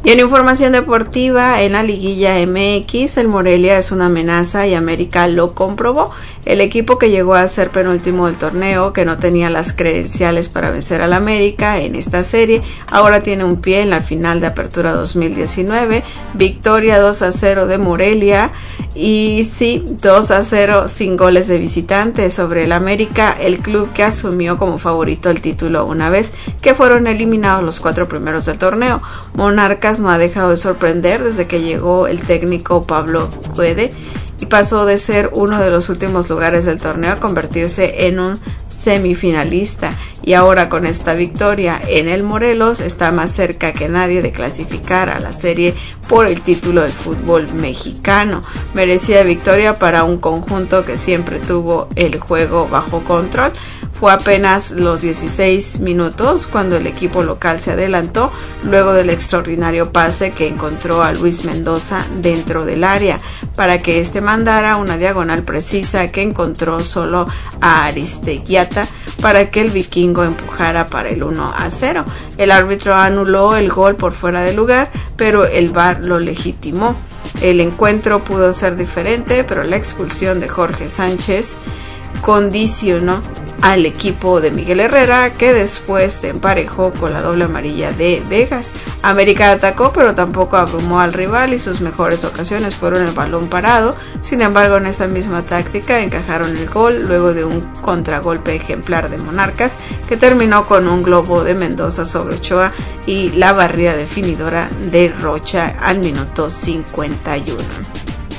C: Y en información deportiva, en la liguilla M X, el Morelia es una amenaza y América lo comprobó. El equipo que llegó a ser penúltimo del torneo, que no tenía las credenciales para vencer al América en esta serie, ahora tiene un pie en la final de Apertura dos mil diecinueve. Victoria dos a cero de Morelia y sí, dos a cero sin goles de visitante sobre el América, el club que asumió como favorito el título una vez que fueron eliminados los cuatro primeros del torneo. Monarcas no ha dejado de sorprender desde que llegó el técnico Pablo Guede y pasó de ser uno de los últimos lugares del torneo a convertirse en un semifinalista, y ahora con esta victoria en el Morelos está más cerca que nadie de clasificar a la serie por el título del fútbol mexicano. Merecida victoria para un conjunto que siempre tuvo el juego bajo control. Fue apenas los dieciséis minutos cuando el equipo local se adelantó luego del extraordinario pase que encontró a Luis Mendoza dentro del área para que este mandara una diagonal precisa que encontró solo a Aristeguieta para que el vikingo empujara para el uno a cero. El árbitro anuló el gol por fuera de lugar, pero el V A R lo legitimó. El encuentro pudo ser diferente, pero la expulsión de Jorge Sánchez condicionó al equipo de Miguel Herrera, que después se emparejó con la doble amarilla de Vegas. América atacó, pero tampoco abrumó al rival y sus mejores ocasiones fueron el balón parado. Sin embargo, en esa misma táctica encajaron el gol luego de un contragolpe ejemplar de Monarcas que terminó con un globo de Mendoza sobre Ochoa y la barrida definidora de Rocha al minuto cincuenta y uno.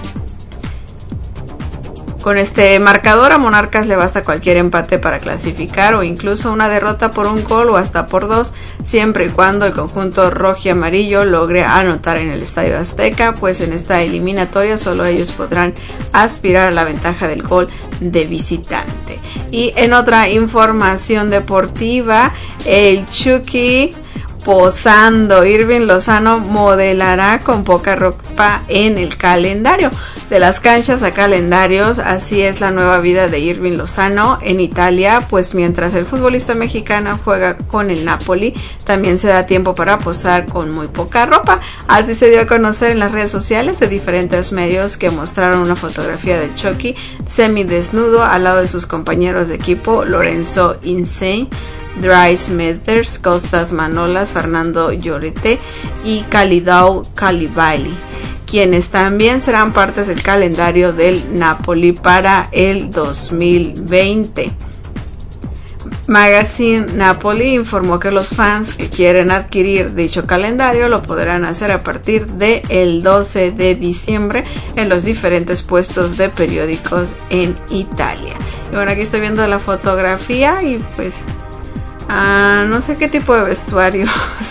C: Con este marcador a Monarcas le basta cualquier empate para clasificar o incluso una derrota por un gol o hasta por dos, siempre y cuando el conjunto rojo y amarillo logre anotar en el Estadio Azteca, pues en esta eliminatoria solo ellos podrán aspirar a la ventaja del gol de visitante. Y en otra información deportiva, el Chucky posando. Irving Lozano modelará con poca ropa en el calendario. De las canchas a calendarios, así es la nueva vida de Irving Lozano en Italia, pues mientras el futbolista mexicano juega con el Napoli, también se da tiempo para posar con muy poca ropa. Así se dio a conocer en las redes sociales de diferentes medios que mostraron una fotografía de Chucky semidesnudo al lado de sus compañeros de equipo Lorenzo Insigne, Dries Mertens, Costas Manolas, Fernando Llorente y Kalidou Koulibaly, quienes también serán parte del calendario del Napoli para el dos mil veinte. Magazine Napoli informó que los fans que quieren adquirir dicho calendario lo podrán hacer a partir del doce de diciembre en los diferentes puestos de periódicos en Italia. Y bueno, aquí estoy viendo la fotografía y pues uh, no sé qué tipo de vestuario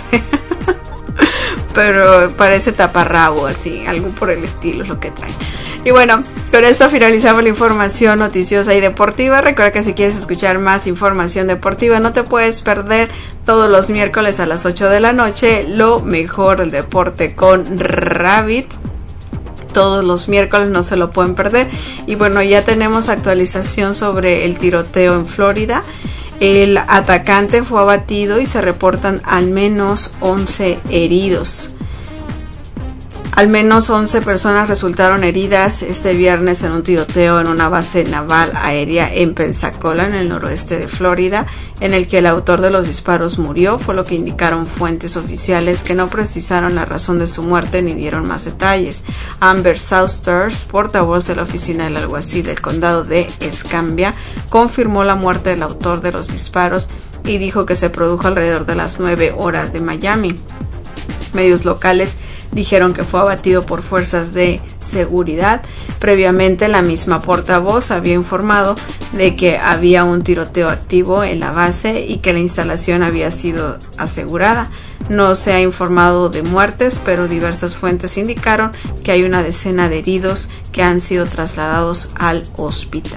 C: pero parece taparrabo, así, algo por el estilo es lo que trae. Y bueno, con esto finalizamos la información noticiosa y deportiva. Recuerda que si quieres escuchar más información deportiva, no te puedes perder todos los miércoles a las ocho de la noche lo mejor del deporte con Rabbit. Todos los miércoles no se lo pueden perder. Y bueno, ya tenemos actualización sobre el tiroteo en Florida. El atacante fue abatido y se reportan al menos once heridos. Al menos once personas resultaron heridas este viernes en un tiroteo en una base naval aérea en Pensacola, en el noroeste de Florida, en el que el autor de los disparos murió, fue lo que indicaron fuentes oficiales que no precisaron la razón de su muerte ni dieron más detalles. Amber Sausters, portavoz de la oficina del alguacil del condado de Escambia, confirmó la muerte del autor de los disparos y dijo que se produjo alrededor de las nueve horas de Miami. Medios locales dijeron que fue abatido por fuerzas de seguridad. Previamente, la misma portavoz había informado de que había un tiroteo activo en la base y que la instalación había sido asegurada. No se ha informado de muertes, pero diversas fuentes indicaron que hay una decena de heridos que han sido trasladados al hospital.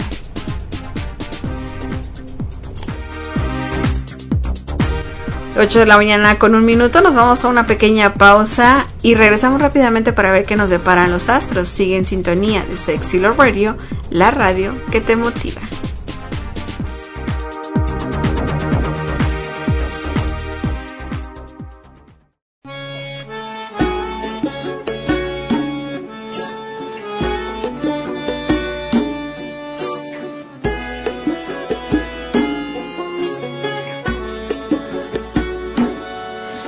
C: ocho de la mañana con un minuto, nos vamos a una pequeña pausa y regresamos rápidamente para ver qué nos deparan los astros. Sigue en sintonía de Sexy Love Radio, la radio que te motiva.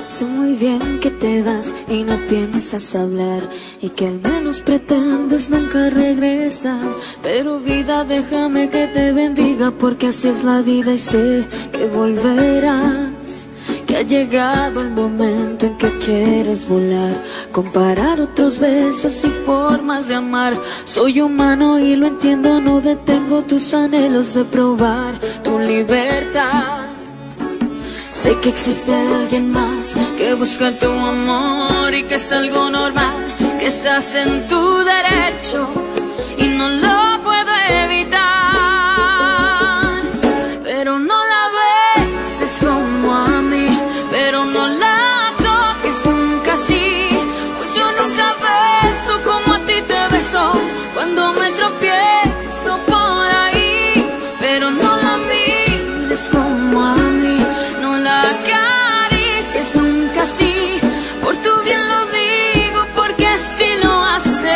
K: Sé muy bien que te vas y no piensas hablar, y que al menos pretendes nunca regresar. Pero vida, déjame que te bendiga, porque así es la vida y sé que volverás. Que ha llegado el momento en que quieres volar, comparar otros besos y formas de amar. Soy humano y lo entiendo, no detengo tus anhelos de probar tu libertad. Sé que existe alguien más que busca tu amor y que es algo normal, que estás en tu derecho y no lo puedo evitar. Pero no la beses como a mí, pero no la toques nunca así, pues yo nunca beso como a ti te beso cuando me tropiezo por ahí. Pero no la mires como a mí, no la acaricies nunca así, por tu bien lo digo, porque si lo haces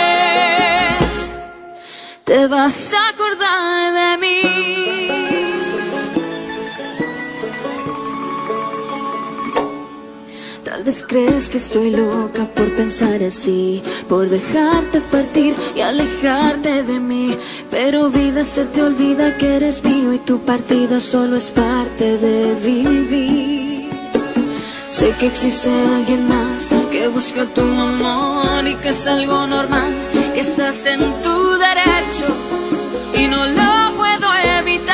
K: te vas a acordar de mí. Tal vez crees que estoy loca por pensar así, por dejarte partir y alejarte de mí. Pero vida, se te olvida que eres mío y tu partida solo es parte de vivir. Sé que existe alguien más que busca tu amor y que es algo normal, que estás en tu derecho y no lo puedo evitar.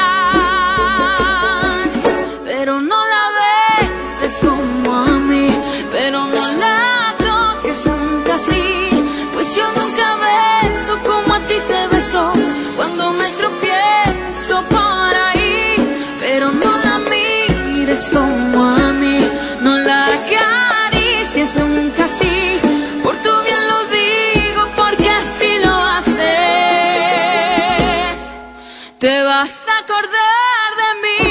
K: Pero no la beses como a mí, pero no la toques nunca así, pues yo nunca beso como a ti te beso cuando me tropiezo por ahí. Pero no la mires como a mí, no la acaricies nunca así, por tu bien lo digo, porque así lo haces te vas a acordar de mí.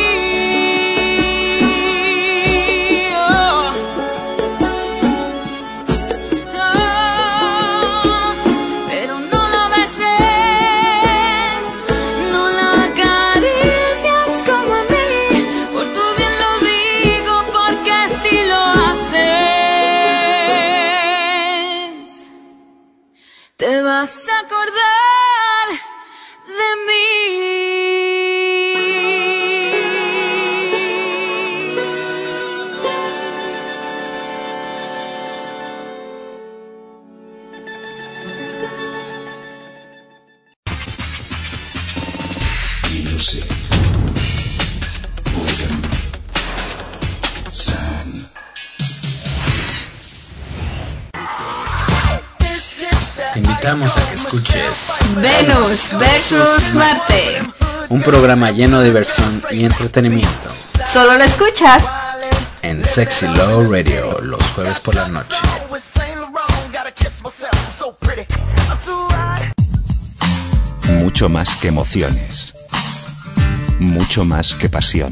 K: Te vas a acordar de mí.
B: Music. Organ. Sound.
A: Te invitamos a que escuches
C: Venus versus Marte,
A: un programa lleno de diversión y entretenimiento
C: solo lo escuchas
A: en Sexy Love Radio los jueves por la noche.
B: Mucho más que emociones. Mucho más que pasión.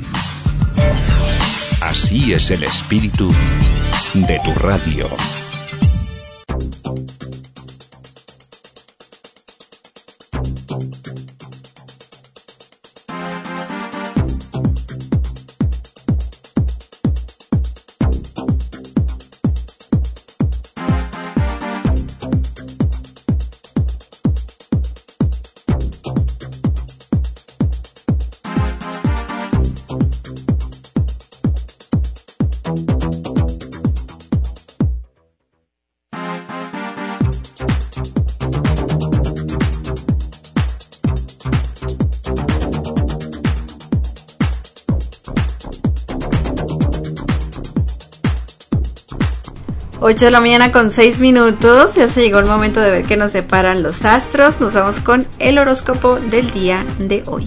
B: Así es el espíritu de tu radio.
C: ocho de la mañana con seis minutos, ya se llegó el momento de ver qué nos deparan los astros. Nos vamos con el horóscopo del día de hoy.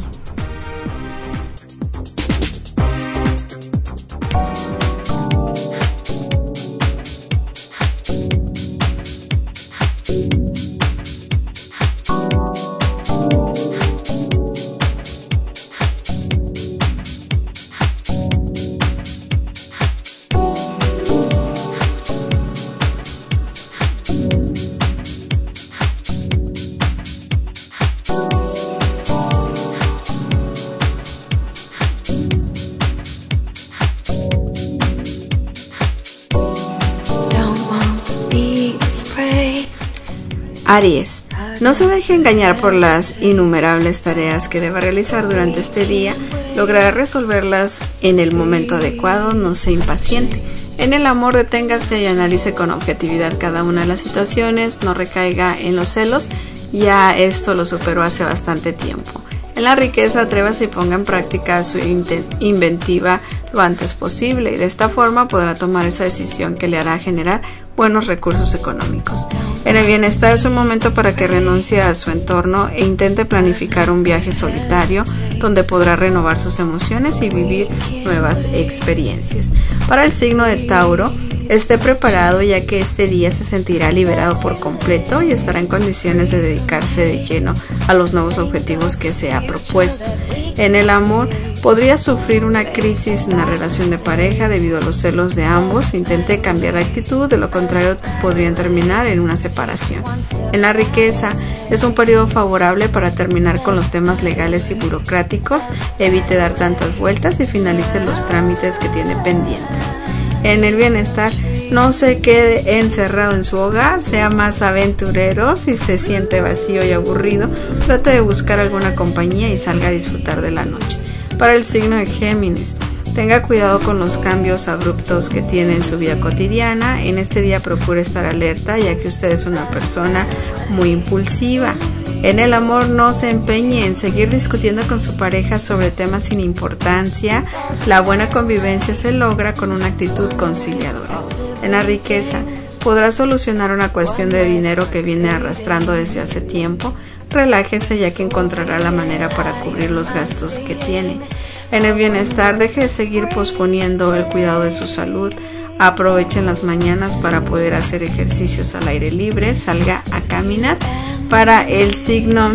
C: Aries, no se deje engañar por las innumerables tareas que deba realizar durante este día. Logrará resolverlas en el momento adecuado, no se impaciente. En el amor, deténgase y analice con objetividad cada una de las situaciones, no recaiga en los celos, ya esto lo superó hace bastante tiempo. En la riqueza, atrévase y ponga en práctica su inventiva lo antes posible, y de esta forma podrá tomar esa decisión que le hará generar buenos recursos económicos. En el bienestar, es un momento para que renuncie a su entorno e intente planificar un viaje solitario donde podrá renovar sus emociones y vivir nuevas experiencias. Para el signo de Tauro, esté preparado, ya que este día se sentirá liberado por completo y estará en condiciones de dedicarse de lleno a los nuevos objetivos que se ha propuesto. En el amor, podría sufrir una crisis en la relación de pareja debido a los celos de ambos. Intente cambiar de actitud, de lo contrario podrían terminar en una separación. En la riqueza, es un periodo favorable para terminar con los temas legales y burocráticos. Evite dar tantas vueltas y finalice los trámites que tiene pendientes. En el bienestar, no se quede encerrado en su hogar, sea más aventurero. Si se siente vacío y aburrido, trate de buscar alguna compañía y salga a disfrutar de la noche. Para el signo de Géminis, tenga cuidado con los cambios abruptos que tiene en su vida cotidiana. En este día procure estar alerta, ya que usted es una persona muy impulsiva. En el amor, no se empeñe en seguir discutiendo con su pareja sobre temas sin importancia. La buena convivencia se logra con una actitud conciliadora. En la riqueza, podrá solucionar una cuestión de dinero que viene arrastrando desde hace tiempo. Relájese, ya que encontrará la manera para cubrir los gastos que tiene. En el bienestar, deje de seguir posponiendo el cuidado de su salud. Aprovechen las mañanas para poder hacer ejercicios al aire libre, salga a caminar. Para el signo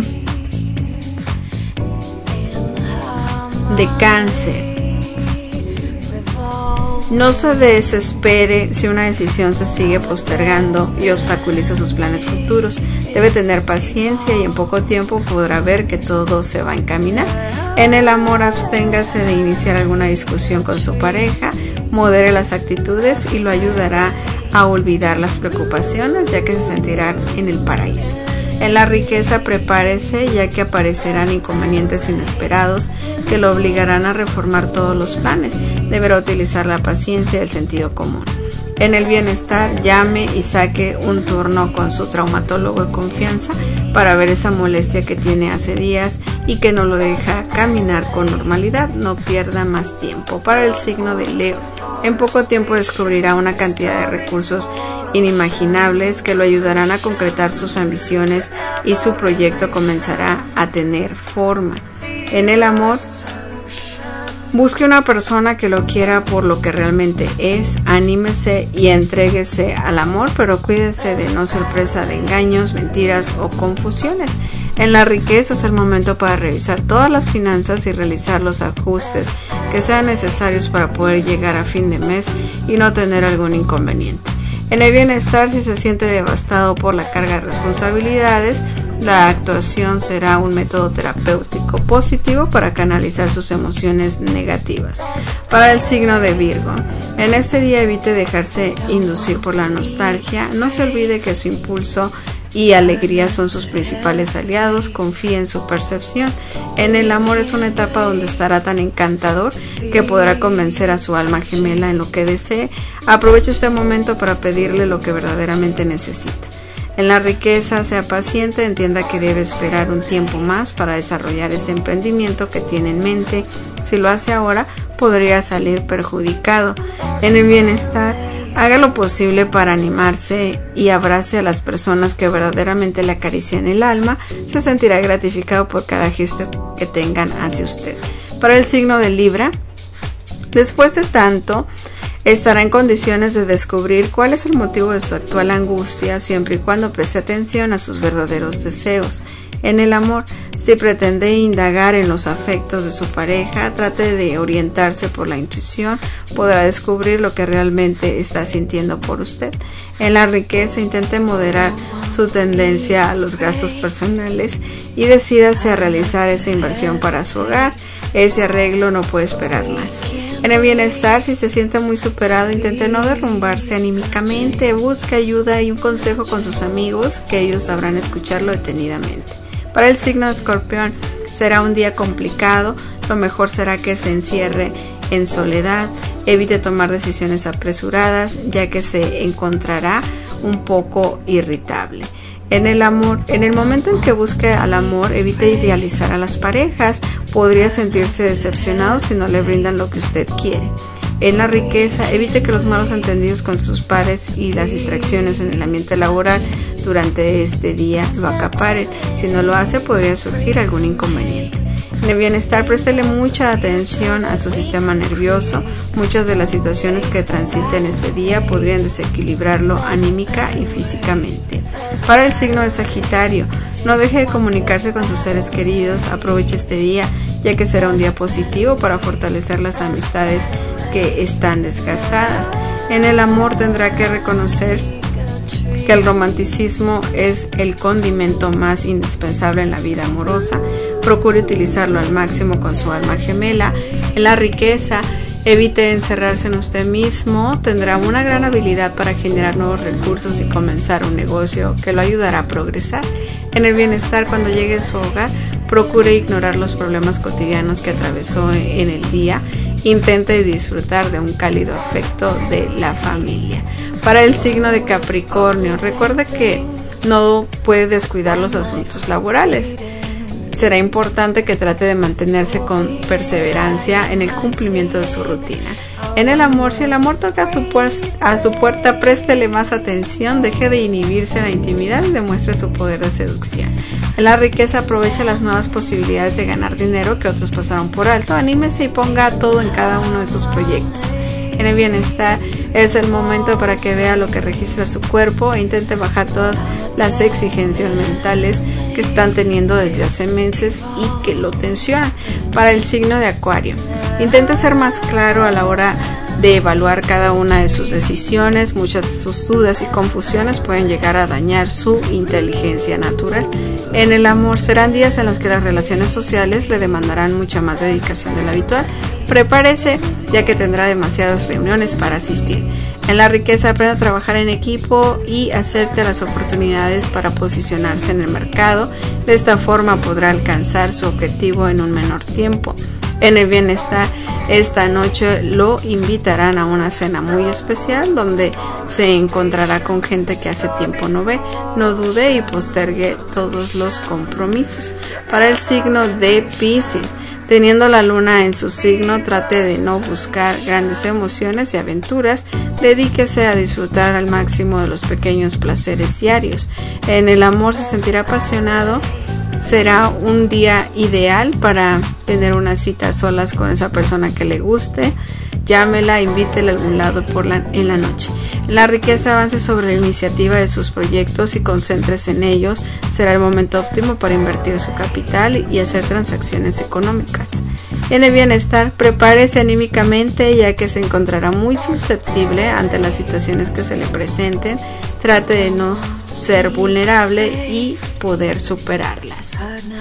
C: de Cáncer, no se desespere si una decisión se sigue postergando y obstaculiza sus planes futuros. Debe tener paciencia y en poco tiempo podrá ver que todo se va a encaminar. En el amor, absténgase de iniciar alguna discusión con su pareja. Modere las actitudes y lo ayudará a olvidar las preocupaciones, ya que se sentirá en el paraíso. En la riqueza, prepárese, ya que aparecerán inconvenientes inesperados que lo obligarán a reformar todos los planes. Deberá utilizar la paciencia y el sentido común. En el bienestar, llame y saque un turno con su traumatólogo de confianza para ver esa molestia que tiene hace días y que no lo deja caminar con normalidad. No pierda más tiempo. Para el signo de Leo, en poco tiempo descubrirá una cantidad de recursos inimaginables que lo ayudarán a concretar sus ambiciones y su proyecto comenzará a tener forma. En el amor, busque una persona que lo quiera por lo que realmente es. Anímese y entréguese al amor, pero cuídese de no ser presa de engaños, mentiras o confusiones. En la riqueza, es el momento para revisar todas las finanzas y realizar los ajustes que sean necesarios para poder llegar a fin de mes y no tener algún inconveniente. En el bienestar, si se siente devastado por la carga de responsabilidades, la actuación será un método terapéutico positivo para canalizar sus emociones negativas. Para el signo de Virgo, en este día evite dejarse inducir por la nostalgia. No se olvide que su impulso y alegría son sus principales aliados. Confíe en su percepción. En el amor, es una etapa donde estará tan encantador que podrá convencer a su alma gemela en lo que desee. Aproveche este momento para pedirle lo que verdaderamente necesita. En la riqueza, sea paciente, entienda que debe esperar un tiempo más para desarrollar ese emprendimiento que tiene en mente. Si lo hace ahora, podría salir perjudicado. En el bienestar, haga lo posible para animarse y abrace a las personas que verdaderamente le acarician el alma. Se sentirá gratificado por cada gesto que tengan hacia usted. Para el signo de Libra, después de tanto, estará en condiciones de descubrir cuál es el motivo de su actual angustia, siempre y cuando preste atención a sus verdaderos deseos. En el amor, si pretende indagar en los afectos de su pareja, trate de orientarse por la intuición, podrá descubrir lo que realmente está sintiendo por usted. En la riqueza, intente moderar su tendencia a los gastos personales y decídase a realizar esa inversión para su hogar. ese arreglo no puede esperar más. En el bienestar, si se siente muy superado, intente no derrumbarse anímicamente, busque ayuda y un consejo con sus amigos, que ellos sabrán escucharlo detenidamente. Para el signo de Escorpión, será un día complicado, lo mejor será que se encierre en soledad, evite tomar decisiones apresuradas, ya que se encontrará un poco irritable. En el amor, en el momento en que busque al amor, evite idealizar a las parejas, podría sentirse decepcionado si no le brindan lo que usted quiere. En la riqueza, evite que los malos entendidos con sus pares y las distracciones en el ambiente laboral durante este día lo acaparen. Si no lo hace, podría surgir algún inconveniente. En el bienestar, préstele mucha atención a su sistema nervioso. Muchas de las situaciones que transiten este día podrían desequilibrarlo anímica y físicamente. Para el signo de Sagitario, no deje de comunicarse con sus seres queridos. Aproveche este día, ya que será un día positivo para fortalecer las amistades que están desgastadas. En el amor, tendrá que reconocer que el romanticismo es el condimento más indispensable en la vida amorosa. Procure utilizarlo al máximo con su alma gemela. En la riqueza, evite encerrarse en usted mismo. Tendrá una gran habilidad para generar nuevos recursos y comenzar un negocio que lo ayudará a progresar. En el bienestar, cuando llegue a su hogar, procure ignorar los problemas cotidianos que atravesó en el día. Intente disfrutar de un cálido afecto de la familia. Para el signo de Capricornio, recuerda que no puede descuidar los asuntos laborales. Será importante que trate de mantenerse con perseverancia en el cumplimiento de su rutina. En el amor, si el amor toca a su, pu- a su puerta, préstele más atención, deje de inhibirse en la intimidad y demuestre su poder de seducción. En la riqueza, aprovecha las nuevas posibilidades de ganar dinero que otros pasaron por alto. Anímese y ponga todo en cada uno de sus proyectos. En el bienestar, es el momento para que vea lo que registra su cuerpo e intente bajar todas las exigencias mentales que están teniendo desde hace meses y que lo tensionan. Para el signo de Acuario, intente ser más claro a la hora de evaluar cada una de sus decisiones. Muchas de sus dudas y confusiones pueden llegar a dañar su inteligencia natural. En el amor, serán días en los que las relaciones sociales le demandarán mucha más dedicación de la habitual. Prepárese, ya que tendrá demasiadas reuniones para asistir. En la riqueza, aprenda a trabajar en equipo y acepte las oportunidades para posicionarse en el mercado. De esta forma podrá alcanzar su objetivo en un menor tiempo. En el bienestar, esta noche lo invitarán a una cena muy especial donde se encontrará con gente que hace tiempo no ve. No dude y postergue todos los compromisos. Para el signo de Piscis, teniendo la luna en su signo, trate de no buscar grandes emociones y aventuras. Dedíquese a disfrutar al máximo de los pequeños placeres diarios. En el amor, se sentirá apasionado. Será un día ideal para tener una cita a solas con esa persona que le guste. Llámela, invítela a algún lado por la, en la noche. En la riqueza, avance sobre la iniciativa de sus proyectos y concéntrese en ellos. Será el momento óptimo para invertir su capital y hacer transacciones económicas. En el bienestar, prepárese anímicamente, ya que se encontrará muy susceptible ante las situaciones que se le presenten. Trate de no ser vulnerable y poder superarlas.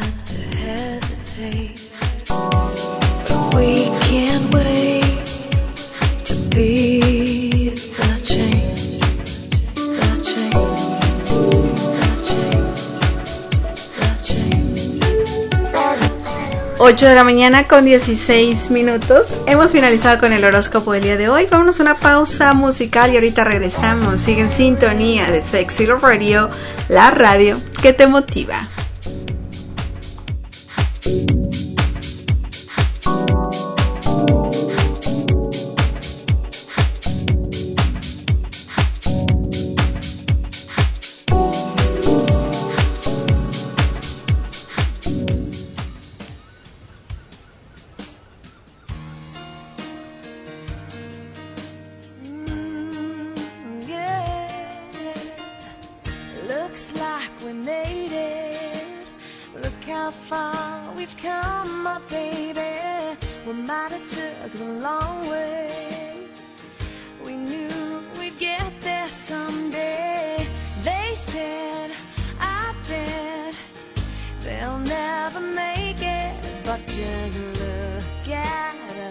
K: We can't wait to be the change, the change, the change, the change.
C: ocho de la mañana con dieciséis minutos. Hemos finalizado con el horóscopo del día de hoy. Vámonos a una pausa musical y ahorita regresamos. Sigue en sintonía de Sexy Love Radio, la radio que te motiva.
F: They'll never make it, but just look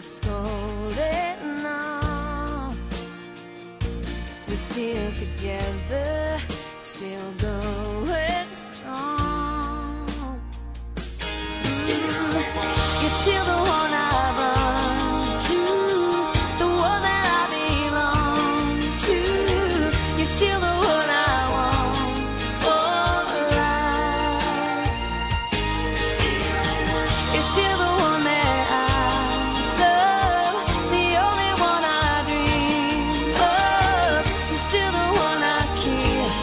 K: just holding on. We're still together, still going strong. Still, you're still the one I run to, the one that I belong to. You're still the one I want for life. Still, you're still the one that I love, the only one I dream of. You're still the one I kiss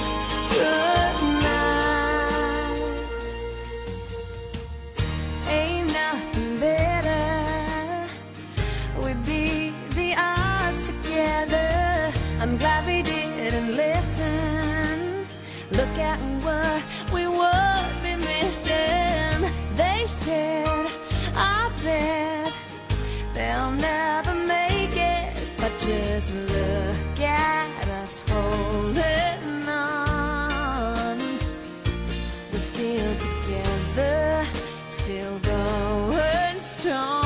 K: goodnight. Ain't nothing better. We beat the odds together. I'm glad we didn't listen. Look at what we would be missing. They said, I bet they'll never make it, but just look at us holding on. We're still together, still going strong.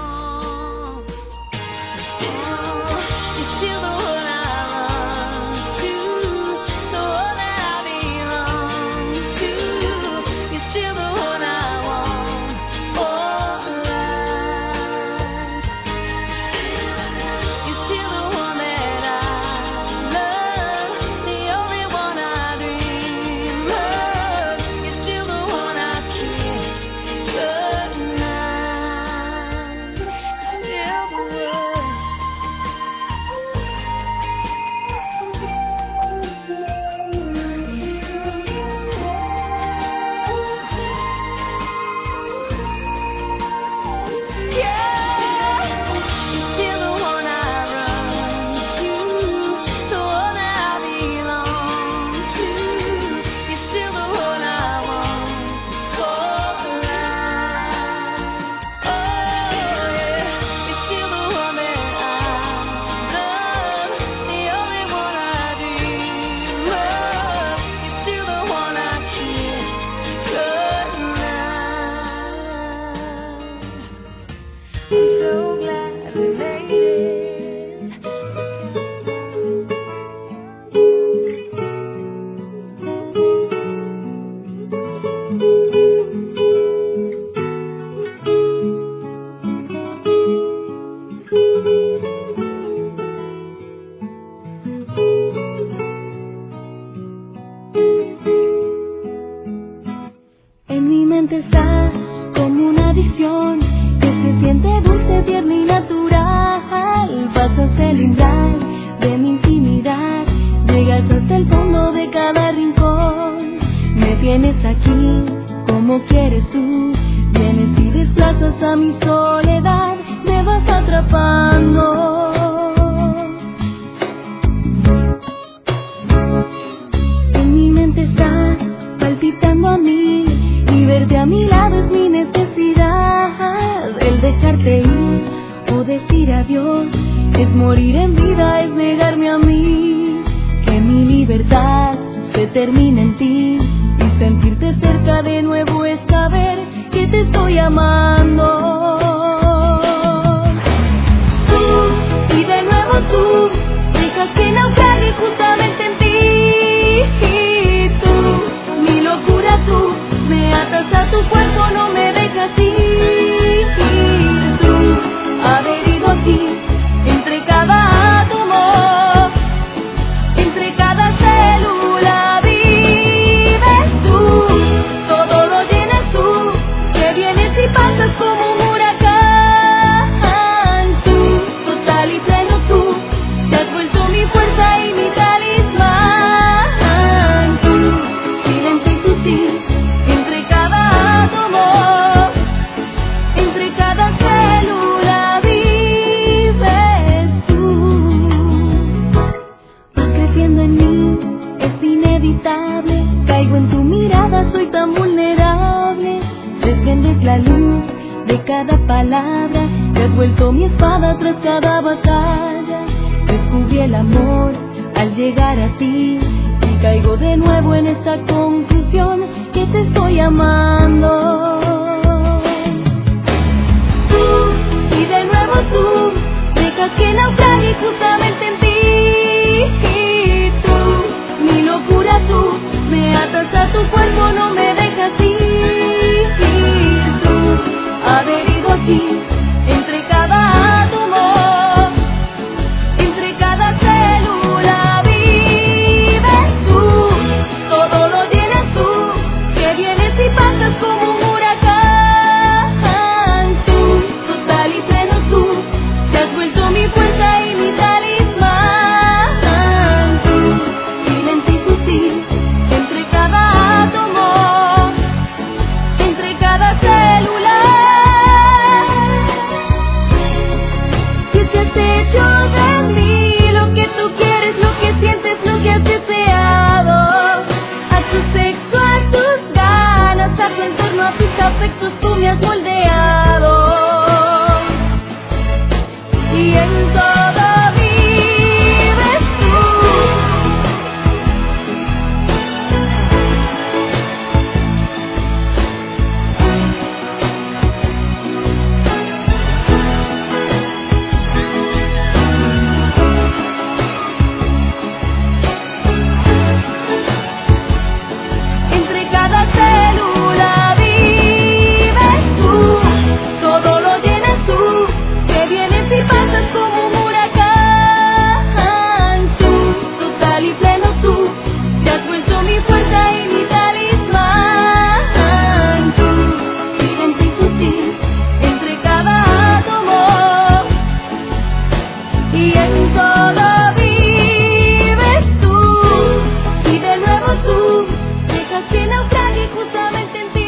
K: Still, you're still the one I run to, the one that I belong to. You're still the one I want for life. Still, you're still the one that I love, the only one I dream of. You're still the one I kiss goodnight. You're still the one. Yeah, you're still the one I run to, the one that I belong to. You're still the one I want for life. Oh yeah, you're still the one that I love, the only one I dream of. You're still the one I kiss goodnight. I'm so glad we made it.
L: En mi mente estás como una visión que se siente dulce, tierna y natural. Pasas el umbral de mi intimidad, llegas hasta el fondo de cada rincón. Me tienes aquí como quieres tú, vienes y desplazas a mi soledad, me vas atrapando. En mi mente estás palpitando a mí, y verte a mi lado es mi necesidad. El dejarte ir o decir adiós es morir en vida, es negarme a mí. Que mi libertad se termine en ti, y sentirte cerca de nuevo es saber que te estoy amando. Tú, y de nuevo tú, dejas que naufrague justamente en ti. Y tú, mi locura tú, me atas a tu cuerpo, no me dejas ir. Tú, adherido aquí, entre cada átomo, entre cada célula vives tú. Todo lo llenas tú, que vienes y pasas como un huracán. Tú, total y pleno tú, te has vuelto mi fuerza y mi talismán. Tú, silente y sutil, entre cada átomo, entre cada célula vives tú. Vas creciendo en mí, es inevitable, caigo en tu mirada, soy tan vulnerable. Descendes la luz de cada palabra, te has vuelto mi espada tras cada batalla. Descubrí el amor al llegar a ti, y caigo de nuevo en esta conclusión, que te estoy amando. Tú, y de nuevo tú dejas que naufrague justamente en ti. Y tú, mi locura tú, me atas a tu cuerpo, no me dejas ir. Y tú, adherido aquí, entre cada átomo, entre cada célula vives tú, todo lo llenas tú, que vienes y pasas como un huracán. Tú, total y pleno tú, te has vuelto mi fuerza y mi talismán. Tú, silente y sutil, entre cada átomo, entre cada célula. Que te has hecho de mí lo que tú quieres, lo que sientes, lo que has deseado. A tu sexo, a tus ganas, a tu entorno, a tus afectos, tú me has moldeado. Y en todo vives tú. Entre cada célula vives tú, todo lo llenas tú, que vienes y pasas como un huracán. Tú, total y pleno tú, te has vuelto mi fuerza y mi talismán. Tú, silente y sutil, entre cada átomo, y en todo vives tú. Y de nuevo tú, dejas que naufrague justamente en ti.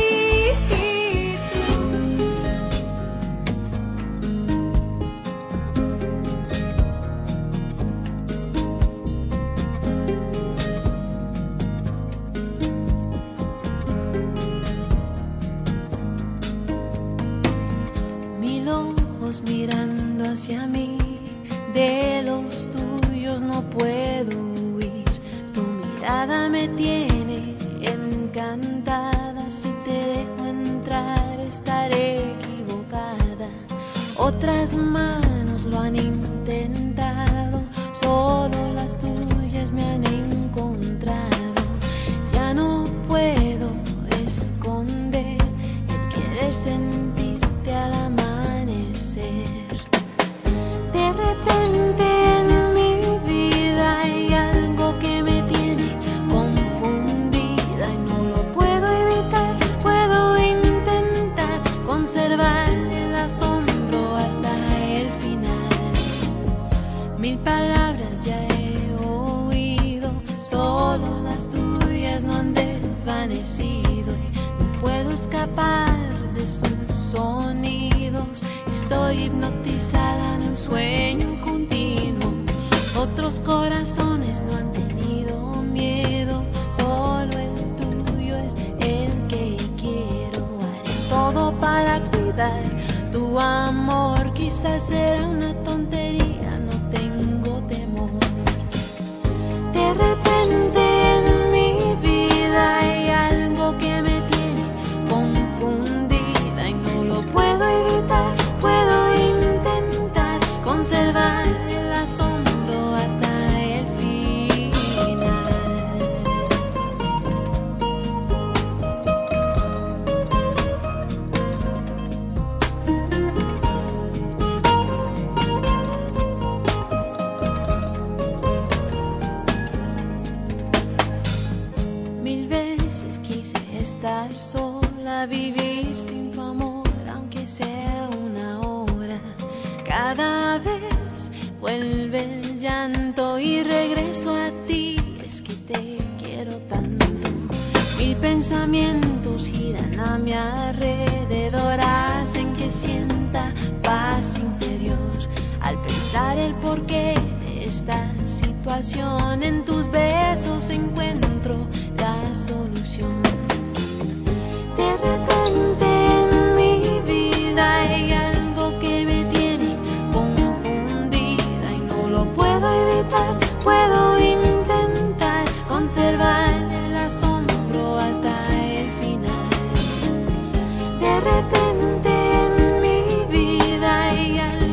M: Mil ojos mirando hacia mí, de los tuyos no puedo huir. Tu mirada me tiene encantada, si te dejo entrar estaré equivocada. Otras manos lo han intentado, solo las tuyas me han encontrado. Ya no puedo esconder el querer sentirte al amanecer. De repente en mi vida hay algo que me tiene confundida y no lo puedo evitar. Puedo intentar conservar el asombro hasta el final. Mil palabras ya he oído, solo las tuyas no han desvanecido y no puedo escapar de sus sonidos. Estoy hipnotizada en un sueño continuo. Otros corazones no han tenido miedo, solo el tuyo es el que quiero. Haré todo para cuidar tu amor. Quizás será una tontería, no tengo temor. De repente en mi vida hay algo que me tiene confundida y no lo puedo evitar. Puedo intentar conservar el asombro hasta el final. Mil veces quise estar sola, vivir sin tu amor, aunque sea una hora. Cada vez vuelve el llanto y regreso a ti, es que te quiero tanto. Mil pensamientos giran a mi alrededor, hacen que sienta paz interior. Al pensar el porqué de esta situación, en tus besos encuentro la solución. De repente en mi vida hay algo que me tiene confundida y no lo puedo evitar. Puedo intentar conservar el asombro hasta el final. De repente en mi vida hay algo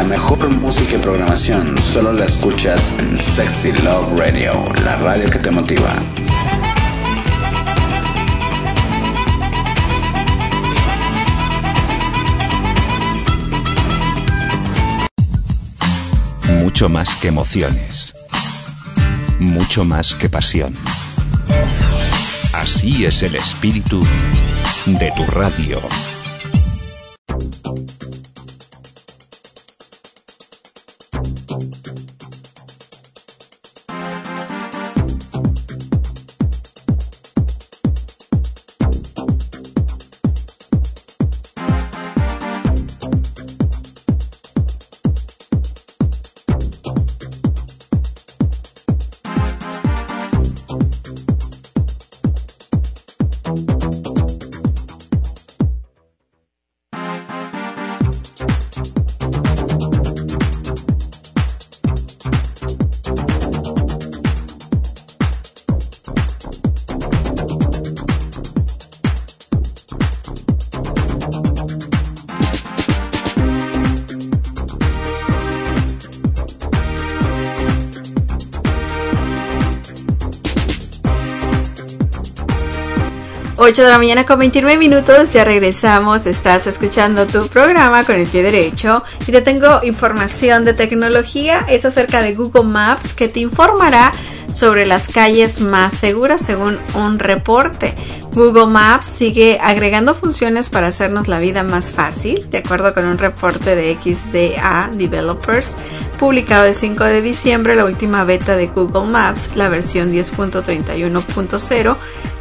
A: mejor música y programación solo la escuchas en Sexy Love Radio, la radio que te motiva.
B: Mucho más que emociones. Mucho más que pasión. Así es el espíritu de tu radio.
C: ocho de la mañana con veintinueve minutos, ya regresamos, estás escuchando tu programa con el pie derecho y te tengo información de tecnología, es acerca de Google Maps que te informará sobre las calles más seguras según un reporte. Google Maps sigue agregando funciones para hacernos la vida más fácil, de acuerdo con un reporte de X D A Developers publicado el cinco de diciembre, la última beta de Google Maps, la versión diez punto treinta y uno punto cero,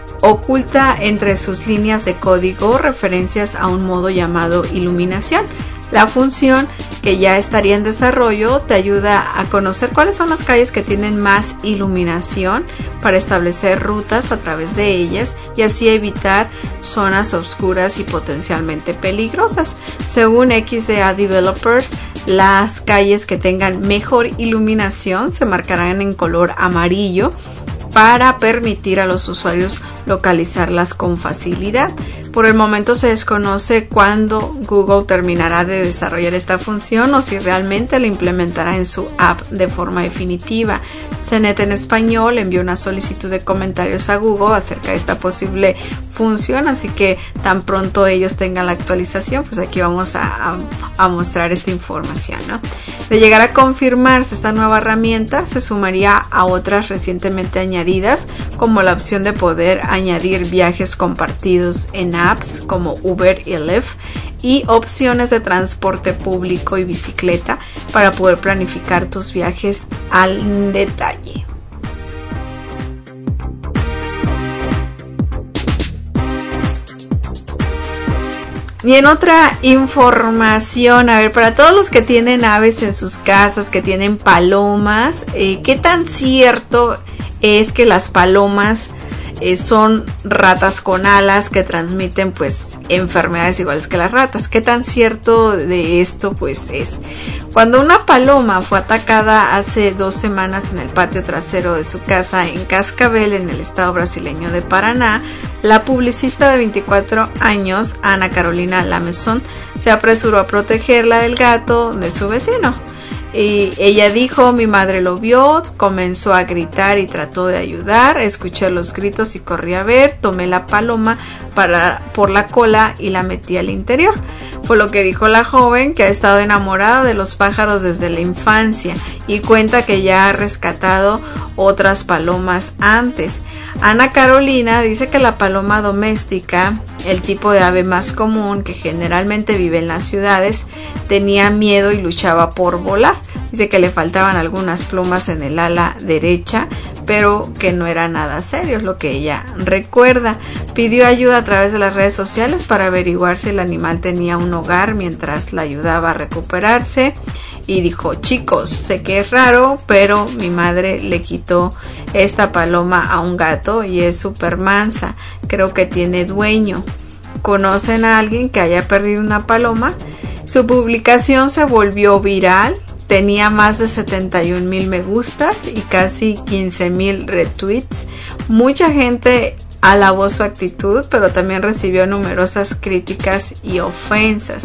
C: oculta entre sus líneas de código referencias a un modo llamado iluminación. La función, que ya estaría en desarrollo, te ayuda a conocer cuáles son las calles que tienen más iluminación para establecer rutas a través de ellas y así evitar zonas oscuras y potencialmente peligrosas. Según X D A Developers, las calles que tengan mejor iluminación se marcarán en color amarillo para permitir a los usuarios localizarlas con facilidad. Por el momento se desconoce cuándo Google terminará de desarrollar esta función o si realmente la implementará en su app de forma definitiva. C N E T en español envió una solicitud de comentarios a Google acerca de esta posible función, así que tan pronto ellos tengan la actualización, pues aquí vamos a, a, a mostrar esta información, ¿no? De llegar a confirmarse esta nueva herramienta, se sumaría a otras recientemente añadidas, como la opción de poder añadir viajes compartidos en apps como Uber y Lyft y opciones de transporte público y bicicleta para poder planificar tus viajes al detalle. Y en otra información, a ver, para todos los que tienen aves en sus casas, que tienen palomas, eh, ¿qué tan cierto es que las palomas eh, son ratas con alas que transmiten pues enfermedades iguales que las ratas? ¿Qué tan cierto de esto pues es? Cuando una paloma fue atacada hace dos semanas en el patio trasero de su casa en Cascavel, en el estado brasileño de Paraná, la publicista de veinticuatro años, Ana Carolina Lamezón, se apresuró a protegerla del gato de su vecino. Y ella dijo: mi madre lo vio, comenzó a gritar y trató de ayudar, escuché los gritos y corrí a ver, tomé la paloma para, por la cola y la metí al interior. Fue lo que dijo la joven, que ha estado enamorada de los pájaros desde la infancia y cuenta que ya ha rescatado otras palomas antes. Ana Carolina dice que la paloma doméstica, el tipo de ave más común que generalmente vive en las ciudades, tenía miedo y luchaba por volar. Dice que le faltaban algunas plumas en el ala derecha, pero que no era nada serio, es lo que ella recuerda. Pidió ayuda a través de las redes sociales para averiguar si el animal tenía un hogar mientras la ayudaba a recuperarse. Y dijo: chicos, sé que es raro, pero mi madre le quitó esta paloma a un gato y es súper mansa. Creo que tiene dueño. ¿Conocen a alguien que haya perdido una paloma? Su publicación se volvió viral. Tenía más de setenta y un mil me gustas y casi quince mil retweets. Mucha gente alabó su actitud, pero también recibió numerosas críticas y ofensas.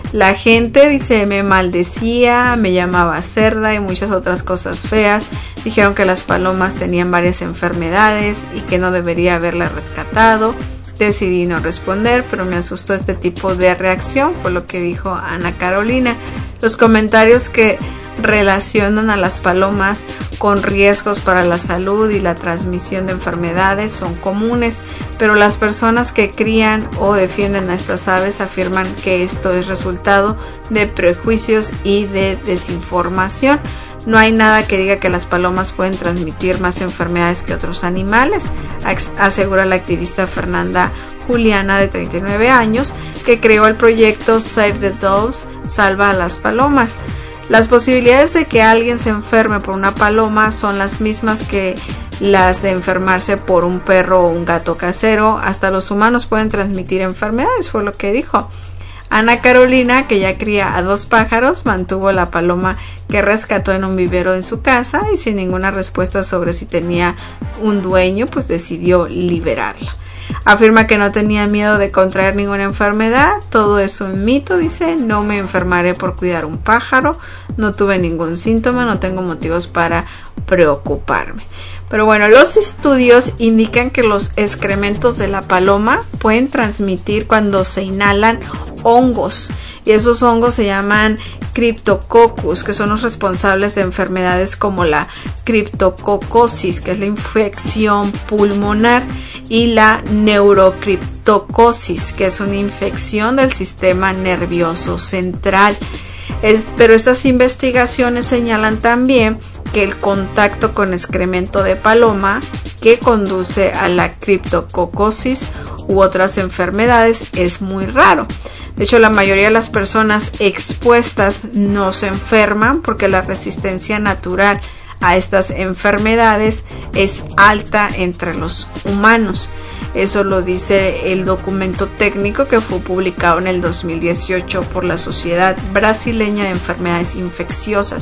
C: La gente, dice, me maldecía, me llamaba cerda y muchas otras cosas feas. Dijeron que las palomas tenían varias enfermedades y que no debería haberlas rescatado. Decidí no responder, pero me asustó este tipo de reacción, fue lo que dijo Ana Carolina. Los comentarios que relacionan a las palomas con riesgos para la salud y la transmisión de enfermedades son comunes, pero las personas que crían o defienden a estas aves afirman que esto es resultado de prejuicios y de desinformación. No hay nada que diga que las palomas pueden transmitir más enfermedades que otros animales, asegura la activista Fernanda Juliana, de treinta y nueve años, que creó el proyecto Save the Doves, Salva a las Palomas. Las posibilidades de que alguien se enferme por una paloma son las mismas que las de enfermarse por un perro o un gato casero. Hasta los humanos pueden transmitir enfermedades, fue lo que dijo. Ana Carolina, que ya cría a dos pájaros, mantuvo la paloma que rescató en un vivero en su casa y sin ninguna respuesta sobre si tenía un dueño, pues decidió liberarla. Afirma que no tenía miedo de contraer ninguna enfermedad, todo es un mito, dice, no me enfermaré por cuidar un pájaro, no tuve ningún síntoma, no tengo motivos para preocuparme. Pero bueno, los estudios indican que los excrementos de la paloma pueden transmitir cuando se inhalan hongos, y esos hongos se llaman Cryptococcus, que son los responsables de enfermedades como la criptococosis, que es la infección pulmonar, y la neurocriptocosis, que es una infección del sistema nervioso central. Es, pero estas investigaciones señalan también que el contacto con excremento de paloma, que conduce a la criptococosis u otras enfermedades, es muy raro. De hecho, la mayoría de las personas expuestas no se enferman porque la resistencia natural a estas enfermedades es alta entre los humanos. Eso lo dice el documento técnico que fue publicado en el dos mil dieciocho por la Sociedad Brasileña de Enfermedades Infecciosas.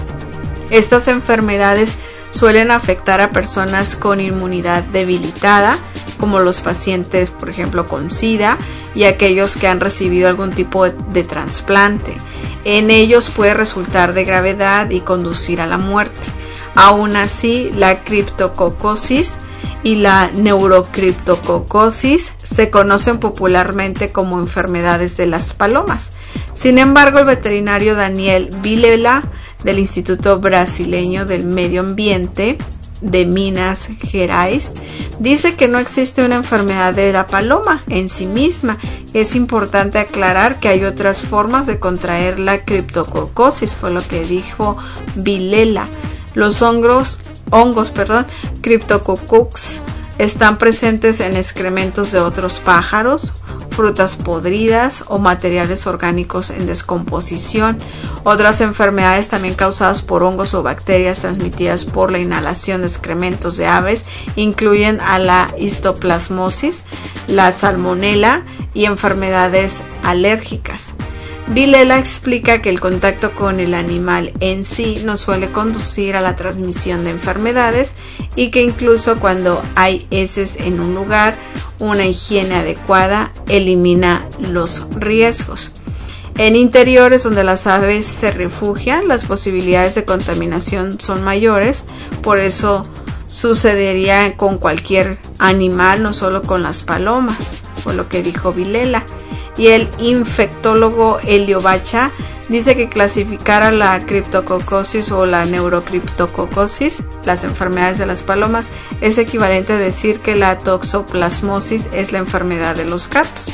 C: Estas enfermedades suelen afectar a personas con inmunidad debilitada, como los pacientes, por ejemplo, con SIDA, y aquellos que han recibido algún tipo de, de trasplante. En ellos puede resultar de gravedad y conducir a la muerte. Aún así, la criptococosis y la neurocriptococosis se conocen popularmente como enfermedades de las palomas. Sin embargo, el veterinario Daniel Vilela, del Instituto Brasileño del Medio Ambiente de Minas Gerais, dice que no existe una enfermedad de la paloma en sí misma. Es importante aclarar que hay otras formas de contraer la criptococosis, fue lo que dijo Vilela. Los hongos, hongos, perdón, Cryptococcus están presentes en excrementos de otros pájaros, frutas podridas o materiales orgánicos en descomposición. Otras enfermedades también causadas por hongos o bacterias transmitidas por la inhalación de excrementos de aves incluyen a la histoplasmosis, la salmonela y enfermedades alérgicas. Vilela explica que el contacto con el animal en sí no suele conducir a la transmisión de enfermedades y que incluso cuando hay heces en un lugar, una higiene adecuada elimina los riesgos. En interiores donde las aves se refugian, las posibilidades de contaminación son mayores, por eso sucedería con cualquier animal, no solo con las palomas, fue lo que dijo Vilela. Y el infectólogo Elio Bacha dice que clasificar a la criptococosis o la neurocriptococosis, las enfermedades de las palomas, es equivalente a decir que la toxoplasmosis es la enfermedad de los gatos.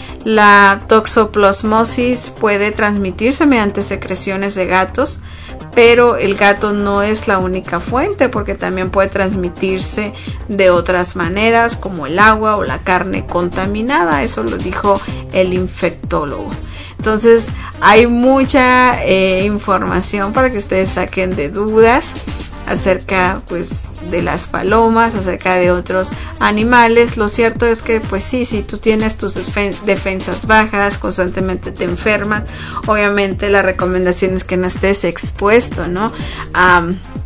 C: La toxoplasmosis puede transmitirse mediante secreciones de gatos, pero el gato no es la única fuente, porque también puede transmitirse de otras maneras como el agua o la carne contaminada. Eso lo dijo el infectólogo. Entonces hay mucha eh, información para que ustedes saquen de dudas acerca pues de las palomas, acerca de otros animales. Lo cierto es que pues sí, si tú tienes tus defensas bajas, constantemente te enfermas, obviamente la recomendación es que no estés expuesto, ¿no? a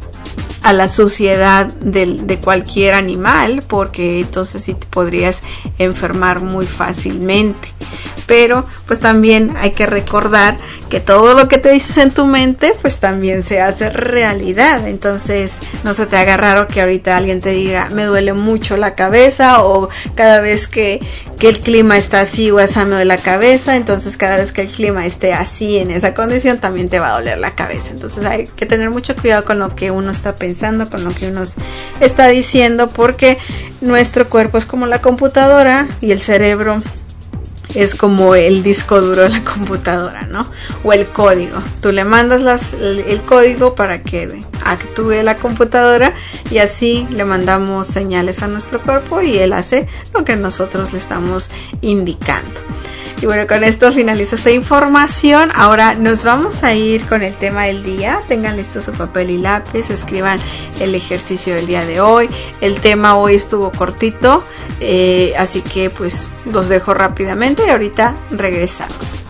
C: a la suciedad de, de cualquier animal, porque entonces sí te podrías enfermar muy fácilmente. pero pues también hay que recordar que todo lo que te dices en tu mente pues también se hace realidad. Entonces no se te haga raro que ahorita alguien te diga me duele mucho la cabeza, o cada vez que, que el clima está así o esa me duele la cabeza, entonces cada vez que el clima esté así en esa condición también te va a doler la cabeza. Entonces hay que tener mucho cuidado con lo que uno está pensando, con lo que uno está diciendo, porque nuestro cuerpo es como la computadora y el cerebro es como el disco duro de la computadora, ¿no? O el código. Tú le mandas las, el, el código para que actúe la computadora y así le mandamos señales a nuestro cuerpo y él hace lo que nosotros le estamos indicando. Y bueno, con esto finalizo esta información. Ahora nos vamos a ir con el tema del día. Tengan listo su papel y lápiz, escriban el ejercicio del día de hoy. El tema hoy estuvo cortito, eh, así que pues los dejo rápidamente y ahorita regresamos.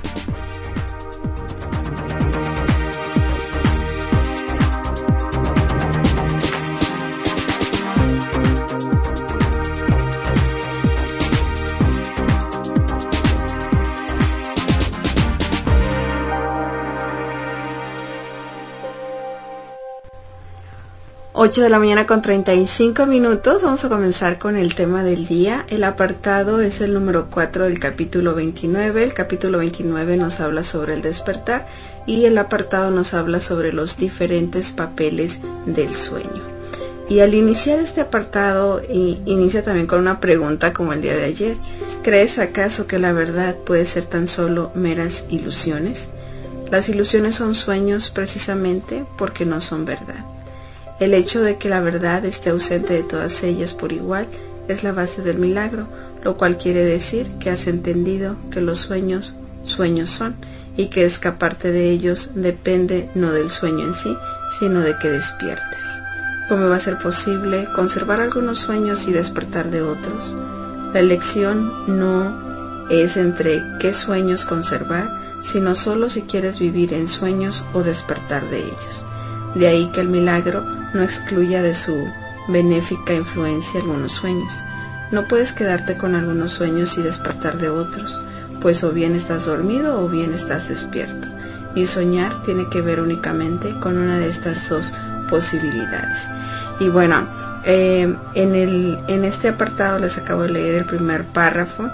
C: ocho de la mañana con treinta y cinco minutos. Vamos a comenzar con el tema del día. El apartado es el número cuatro del capítulo veintinueve. El capítulo veintinueve nos habla sobre el despertar y el apartado nos habla sobre los diferentes papeles del sueño. Y al iniciar este apartado, i- inicia también con una pregunta como el día de ayer. ¿Crees acaso que la verdad puede ser tan solo meras ilusiones? Las ilusiones son sueños precisamente porque no son verdad. El hecho de que la verdad esté ausente de todas ellas por igual es la base del milagro, lo cual quiere decir que has entendido que los sueños, sueños son, y que escaparte de ellos depende no del sueño en sí, sino de que despiertes. ¿Cómo va a ser posible conservar algunos sueños y despertar de otros? La elección no es entre qué sueños conservar, sino solo si quieres vivir en sueños o despertar de ellos. De ahí que el milagro no excluya de su benéfica influencia algunos sueños. No puedes quedarte con algunos sueños y despertar de otros, pues o bien estás dormido o bien estás despierto. Y soñar tiene que ver únicamente con una de estas dos posibilidades. Y bueno, eh, en, el, en este apartado les acabo de leer el primer párrafo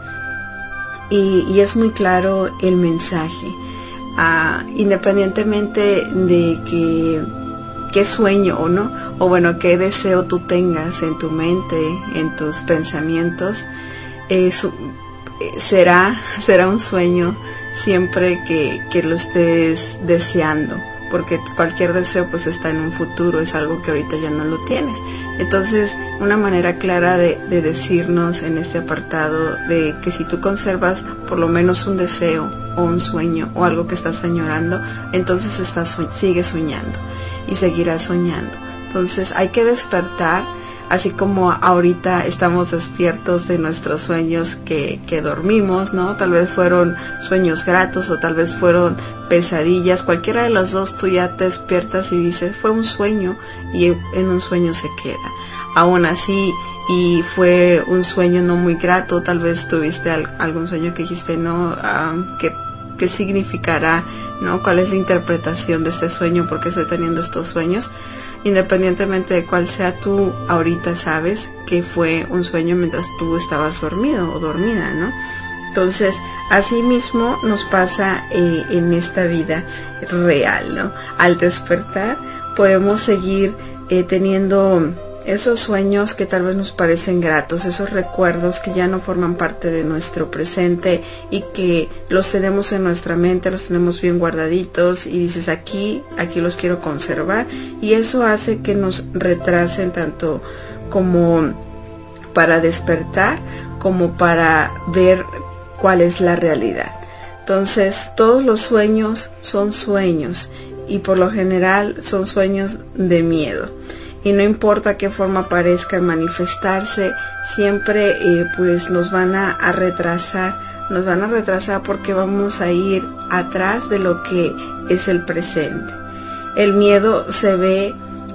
C: y, y es muy claro el mensaje. Ah, independientemente de que qué sueño o no, o bueno, qué deseo tú tengas en tu mente, en tus pensamientos, eh, su, eh, será, será un sueño siempre que, que lo estés deseando, porque cualquier deseo pues está en un futuro, es algo que ahorita ya no lo tienes. Entonces, una manera clara de, de decirnos en este apartado de que si tú conservas por lo menos un deseo o un sueño o algo que estás añorando, entonces estás, sigues soñando y seguirás soñando. Entonces hay que despertar, así como ahorita estamos despiertos de nuestros sueños que, que dormimos, ¿no? Tal vez fueron sueños gratos o tal vez fueron pesadillas, cualquiera de los dos tú ya te despiertas y dices, fue un sueño, y en un sueño se queda. Aún así, y fue un sueño no muy grato, tal vez tuviste al, algún sueño que dijiste, no, uh, que qué significará, ¿no? ¿Cuál es la interpretación de este sueño? ¿Por qué estoy teniendo estos sueños? Independientemente de cuál sea, tú ahorita sabes que fue un sueño mientras tú estabas dormido o dormida, ¿no? Entonces, así mismo nos pasa eh, en esta vida real, ¿no? Al despertar podemos seguir eh, teniendo esos sueños que tal vez nos parecen gratos, esos recuerdos que ya no forman parte de nuestro presente y que los tenemos en nuestra mente, los tenemos bien guardaditos y dices aquí, aquí los quiero conservar, y eso hace que nos retrasen tanto como para despertar como para ver cuál es la realidad. Entonces, todos los sueños son sueños y por lo general son sueños de miedo. Y no importa qué forma parezca manifestarse, siempre eh, pues nos van a, a retrasar, nos van a retrasar porque vamos a ir atrás de lo que es el presente. El miedo se ve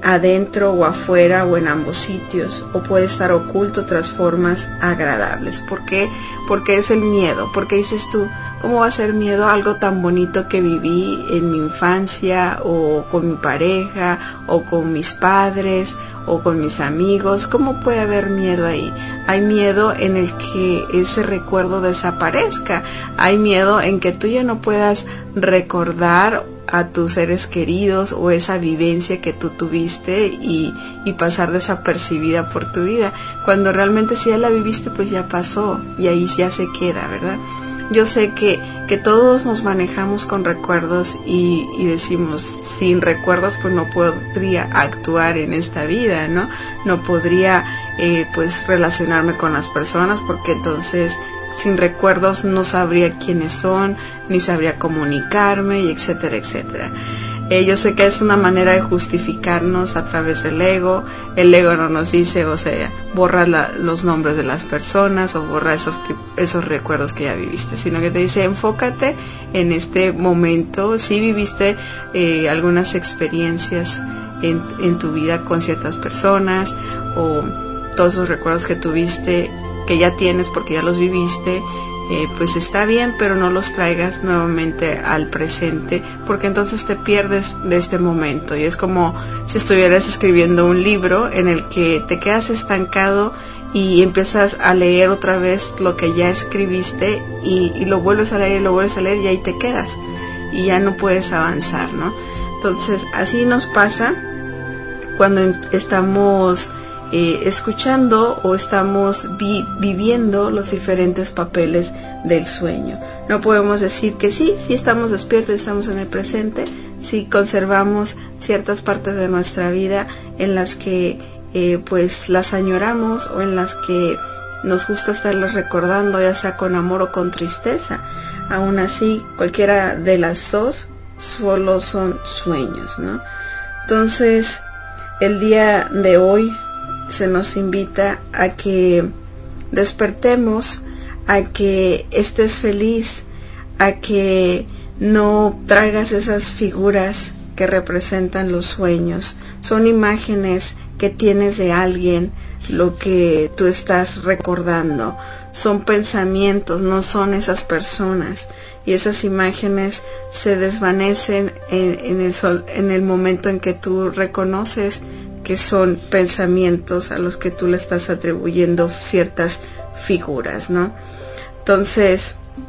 C: adentro o afuera o en ambos sitios, o puede estar oculto tras formas agradables. ¿Por qué? Porque es el miedo. Porque dices tú, ¿cómo va a ser miedo a algo tan bonito que viví en mi infancia, o con mi pareja, o con mis padres, o con mis amigos? ¿Cómo puede haber miedo ahí? Hay miedo en el que ese recuerdo desaparezca. Hay miedo en que tú ya no puedas recordar a tus seres queridos o esa vivencia que tú tuviste y, y pasar desapercibida por tu vida, cuando realmente si ya la viviste pues ya pasó y ahí ya se queda, ¿verdad? Yo sé que, que todos nos manejamos con recuerdos y, y decimos, sin recuerdos pues no podría actuar en esta vida, ¿no? No podría eh, pues relacionarme con las personas, porque entonces sin recuerdos no sabría quiénes son, ni sabría comunicarme, y etcétera, etcétera. Eh, yo sé que es una manera de justificarnos a través del ego. El ego no nos dice, o sea, borra la, los nombres de las personas o borra esos, esos recuerdos que ya viviste, sino que te dice, enfócate en este momento. Si viviste eh, algunas experiencias en, en tu vida con ciertas personas, o todos esos recuerdos que tuviste, que ya tienes porque ya los viviste, eh, pues está bien, pero no los traigas nuevamente al presente, porque entonces te pierdes de este momento. Y es como si estuvieras escribiendo un libro en el que te quedas estancado y empiezas a leer otra vez lo que ya escribiste, y, y lo vuelves a leer y lo vuelves a leer, y ahí te quedas y ya no puedes avanzar, ¿no? Entonces así nos pasa cuando estamos Eh, escuchando o estamos vi- viviendo los diferentes papeles del sueño. No podemos decir que sí, sí estamos despiertos y estamos en el presente, si conservamos ciertas partes de nuestra vida en las que eh, pues las añoramos, o en las que nos gusta estarlas recordando, ya sea con amor o con tristeza. Aún así, cualquiera de las dos solo son sueños, ¿no? Entonces, el día de hoy se nos invita a que despertemos, a que estés feliz, a que no traigas esas figuras que representan los sueños. Son imágenes que tienes de alguien, lo que tú estás recordando. Son pensamientos, no son esas personas. Y esas imágenes se desvanecen en, en, el sol, en el momento en que tú reconoces que son pensamientos a los que tú le estás atribuyendo ciertas figuras, ¿no? Entonces,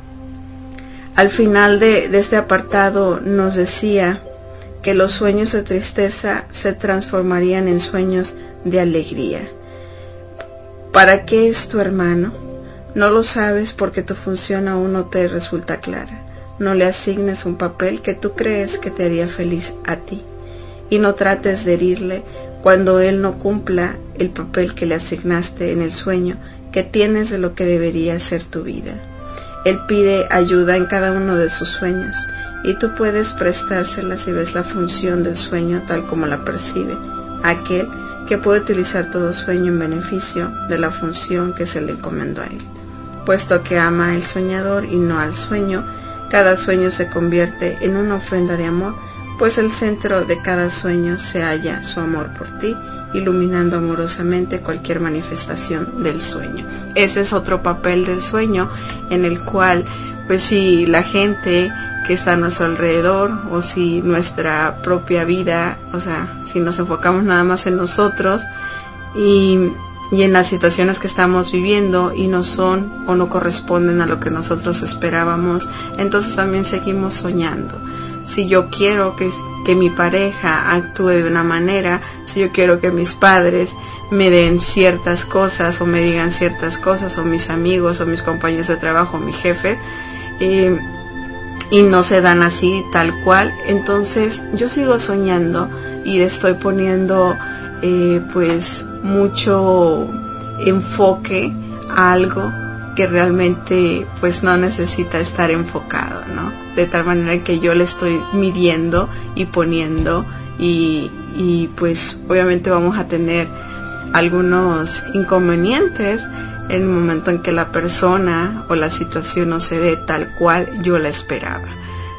C: al final de, de este apartado nos decía que los sueños de tristeza se transformarían en sueños de alegría. ¿Para qué es tu hermano? No lo sabes porque tu función aún no te resulta clara. No le asignes un papel que tú crees que te haría feliz a ti, y no trates de herirle cuando él no cumpla el papel que le asignaste en el sueño que tienes de lo que debería ser tu vida. Él pide ayuda en cada uno de sus sueños, y tú puedes prestársela si ves la función del sueño tal como la percibe aquel que puede utilizar todo sueño en beneficio de la función que se le encomendó a él. Puesto que ama al soñador y no al sueño, cada sueño se convierte en una ofrenda de amor, pues el centro de cada sueño se halla su amor por ti, iluminando amorosamente cualquier manifestación del sueño. Ese es otro papel del sueño, en el cual, pues si la gente que está a nuestro alrededor, o si nuestra propia vida, o sea, si nos enfocamos nada más en nosotros y, y en las situaciones que estamos viviendo y no son o no corresponden a lo que nosotros esperábamos, entonces también seguimos soñando. Si yo quiero que, que mi pareja actúe de una manera, si yo quiero que mis padres me den ciertas cosas o me digan ciertas cosas, o mis amigos o mis compañeros de trabajo, mi jefe, eh, y no se dan así tal cual, entonces yo sigo soñando y le estoy poniendo eh, pues mucho enfoque a algo que realmente pues no necesita estar enfocado, ¿no? De tal manera que yo le estoy midiendo y poniendo, y, y pues obviamente vamos a tener algunos inconvenientes en el momento en que la persona o la situación no se dé tal cual yo la esperaba.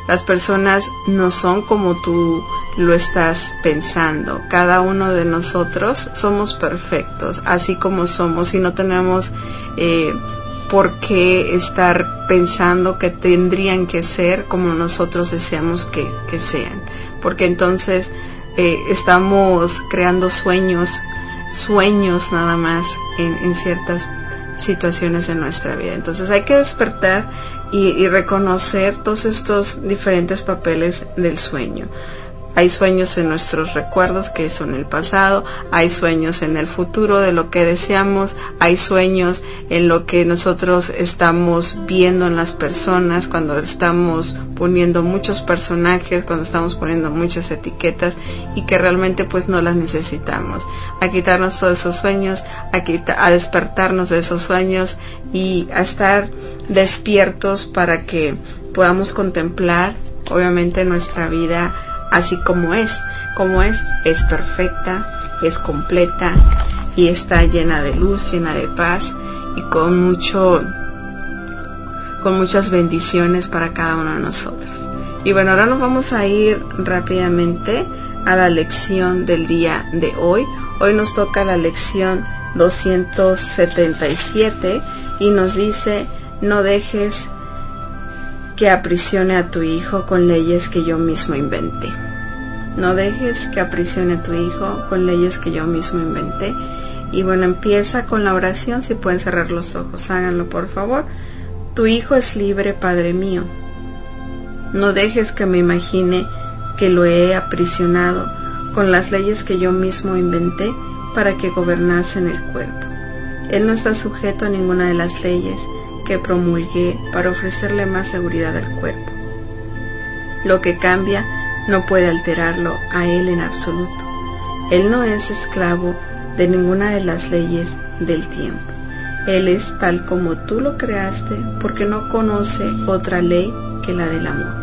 C: Las personas no son como tú lo estás pensando. Cada uno de nosotros somos perfectos, así como somos, y no tenemos eh, por qué estar pensando que tendrían que ser como nosotros deseamos que, que sean. Porque entonces eh, estamos creando sueños, sueños nada más en, en ciertas situaciones de nuestra vida. Entonces hay que despertar y, y reconocer todos estos diferentes papeles del sueño. Hay sueños en nuestros recuerdos, que son el pasado, hay sueños en el futuro de lo que deseamos, hay sueños en lo que nosotros estamos viendo en las personas, cuando estamos poniendo muchos personajes, cuando estamos poniendo muchas etiquetas y que realmente pues no las necesitamos. A quitarnos todos esos sueños, a, quita- a despertarnos de esos sueños y a estar despiertos para que podamos contemplar obviamente nuestra vida así como es, como es, es perfecta, es completa y está llena de luz, llena de paz y con mucho, con muchas bendiciones para cada uno de nosotros. Y bueno, ahora nos vamos a ir rápidamente a la lección del día de hoy. Hoy nos toca la lección doscientos setenta y siete y nos dice: no dejes que aprisione a tu hijo con leyes que yo mismo inventé. No dejes que aprisione a tu hijo con leyes que yo mismo inventé. Y bueno, empieza con la oración. Si pueden cerrar los ojos, háganlo por favor. Tu hijo es libre, Padre mío. No dejes que me imagine que lo he aprisionado con las leyes que yo mismo inventé para que gobernase en el cuerpo. Él no está sujeto a ninguna de las leyes que promulgué para ofrecerle más seguridad al cuerpo. Lo que cambia no puede alterarlo a él en absoluto. Él no es esclavo de ninguna de las leyes del tiempo. Él es tal como tú lo creaste porque no conoce otra ley que la del amor.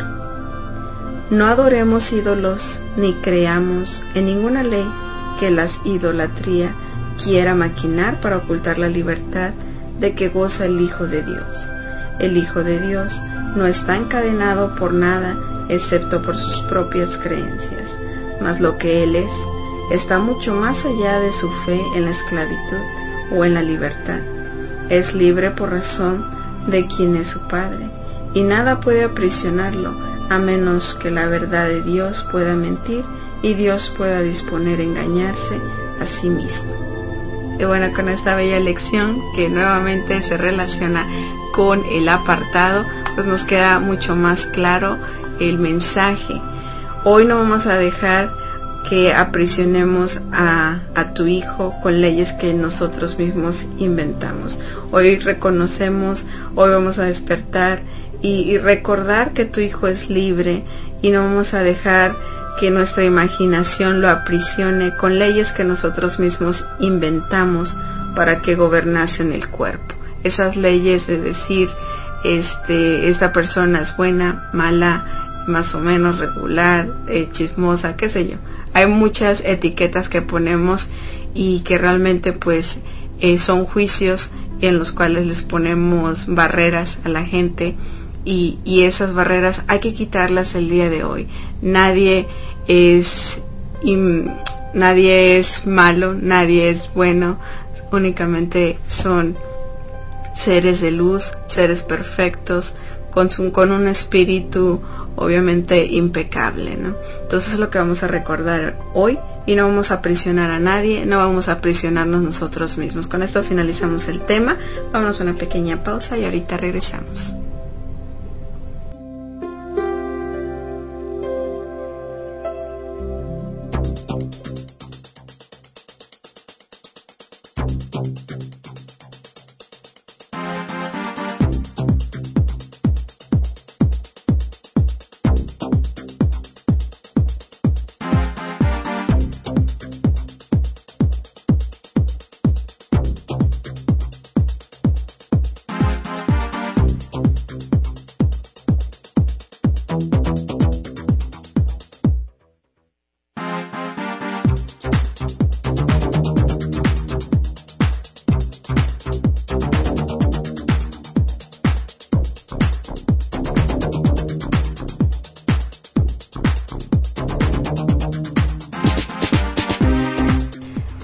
C: No adoremos ídolos ni creamos en ninguna ley que la idolatría quiera maquinar para ocultar la libertad de que goza el Hijo de Dios. El Hijo de Dios no está encadenado por nada excepto por sus propias creencias, mas lo que Él es está mucho más allá de su fe en la esclavitud o en la libertad. Es libre por razón de quien es su Padre, y nada puede aprisionarlo a menos que la verdad de Dios pueda mentir y Dios pueda disponer a engañarse a sí mismo. Y bueno, con esta bella lección que nuevamente se relaciona con el apartado, pues nos queda mucho más claro el mensaje. Hoy no vamos a dejar que aprisionemos a, a tu hijo con leyes que nosotros mismos inventamos. Hoy reconocemos, hoy vamos a despertar y, y recordar que tu hijo es libre y no vamos a dejar que nuestra imaginación lo aprisione con leyes que nosotros mismos inventamos para que gobernasen el cuerpo. Esas leyes de decir, este, esta persona es buena, mala, más o menos regular, eh, chismosa, qué sé yo. Hay muchas etiquetas que ponemos y que realmente pues eh, son juicios en los cuales les ponemos barreras a la gente. Y, y esas barreras hay que quitarlas el día de hoy. Nadie es im, nadie es malo, nadie es bueno, únicamente son seres de luz, seres perfectos, con, su, con un espíritu obviamente impecable, ¿no? Entonces es lo que vamos a recordar hoy y no vamos a aprisionar a nadie, no vamos a aprisionarnos nosotros mismos. Con esto finalizamos el tema, vámonos a una pequeña pausa y ahorita regresamos.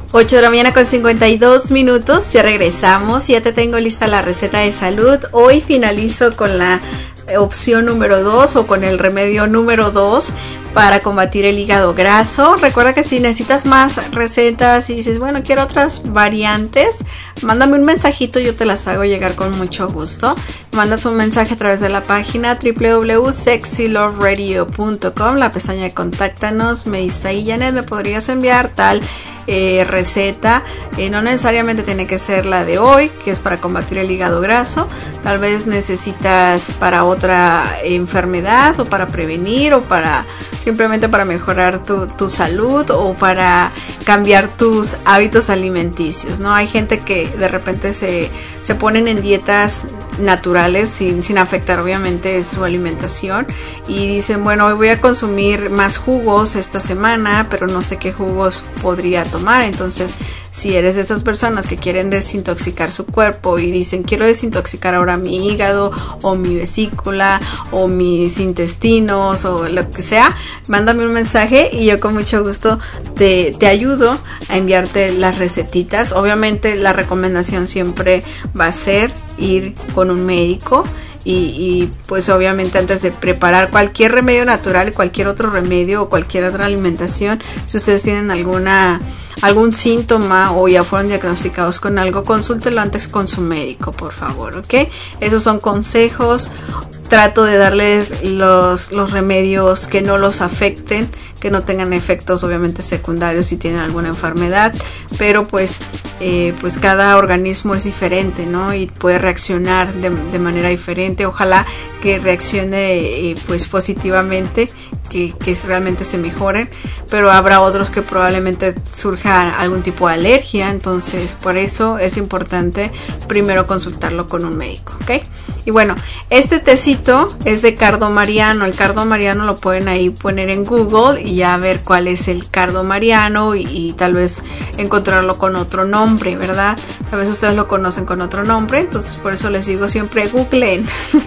C: ocho de la mañana con cincuenta y dos minutos, ya regresamos, ya te tengo lista la receta de salud. Hoy finalizo con la opción número dos o con el remedio número dos para combatir el hígado graso. Recuerda que si necesitas más recetas y dices, bueno, quiero otras variantes, mándame un mensajito, yo te las hago llegar con mucho gusto. Mandas un mensaje a través de la página doble u doble u doble u punto sexy love radio punto com, la pestaña de contáctanos. Me dice ahí, Janet, ¿me podrías enviar tal Eh, receta? Eh, no necesariamente tiene que ser la de hoy, que es para combatir el hígado graso. Tal vez necesitas para otra enfermedad, o para prevenir, o para simplemente para mejorar tu, tu salud, o para cambiar tus hábitos alimenticios, ¿no? Hay gente que de repente se, se ponen en dietas naturales sin, sin afectar obviamente su alimentación y dicen, bueno, hoy voy a consumir más jugos esta semana, pero no sé qué jugos podría tomar. Entonces, si eres de esas personas que quieren desintoxicar su cuerpo y dicen, quiero desintoxicar ahora mi hígado o mi vesícula o mis intestinos o lo que sea, mándame un mensaje y yo con mucho gusto te, te ayudo a enviarte las recetitas. Obviamente la recomendación siempre va a ser ir con un médico y, y pues obviamente antes de preparar cualquier remedio natural, cualquier otro remedio o cualquier otra alimentación, si ustedes tienen alguna algún síntoma o ya fueron diagnosticados con algo, consúltelo antes con su médico, por favor, ¿ok? Esos son consejos. Trato de darles los, los remedios que no los afecten, que no tengan efectos obviamente secundarios si tienen alguna enfermedad, pero pues eh, pues cada organismo es diferente, ¿no? Y puede reaccionar de, de manera diferente. Ojalá que reaccione eh, pues positivamente, que, que realmente se mejoren, pero habrá otros que probablemente surja algún tipo de alergia. Entonces por eso es importante primero consultarlo con un médico, ¿ok? Y bueno, este tecito es de cardo mariano. El cardo mariano lo pueden ahí poner en Google y ya ver cuál es el cardo mariano y, y tal vez encontrarlo con otro nombre, ¿verdad? Tal vez ustedes lo conocen con otro nombre, entonces por eso les digo siempre googleen,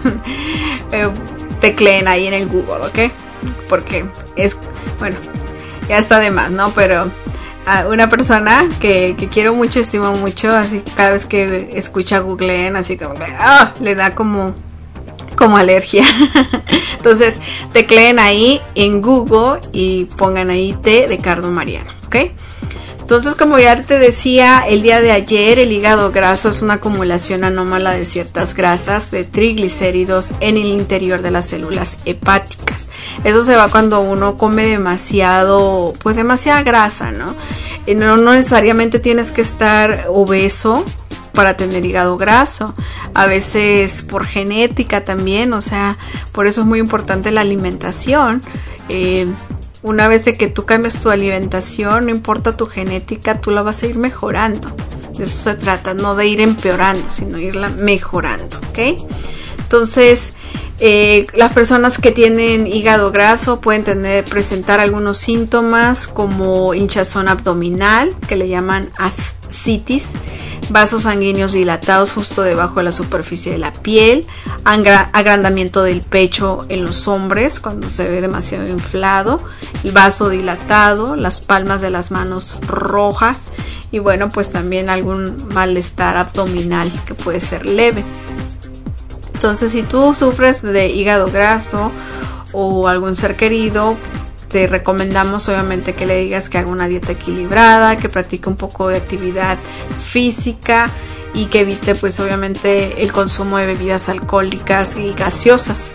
C: eh, tecleen ahí en el Google, ¿ok? Porque es, bueno, ya está de más, ¿no? Pero a una persona que, que quiero mucho, estimo mucho, así que cada vez que escucha googleen, así como que ¡ah! Le da como como alergia. Entonces tecleen ahí en Google y pongan ahí té de cardo mariano, ¿ok? Entonces, como ya te decía el día de ayer, el hígado graso es una acumulación anómala de ciertas grasas, de triglicéridos en el interior de las células hepáticas. Eso se va cuando uno come demasiado, pues demasiada grasa, ¿no? Y no, no necesariamente tienes que estar obeso para tener hígado graso, a veces por genética también, o sea, por eso es muy importante la alimentación. eh, Una vez de que tú cambias tu alimentación, no importa tu genética, tú la vas a ir mejorando. De eso se trata, no de ir empeorando, sino irla mejorando, ¿ok? Entonces, eh, las personas que tienen hígado graso pueden tener, presentar algunos síntomas como hinchazón abdominal, que le llaman ascitis, vasos sanguíneos dilatados justo debajo de la superficie de la piel, agrandamiento del pecho en los hombres cuando se ve demasiado inflado, el vaso dilatado, las palmas de las manos rojas y bueno, pues también algún malestar abdominal que puede ser leve. Entonces, si tú sufres de hígado graso o algún ser querido, te recomendamos obviamente que le digas que haga una dieta equilibrada, que practique un poco de actividad física y que evite pues obviamente el consumo de bebidas alcohólicas y gaseosas.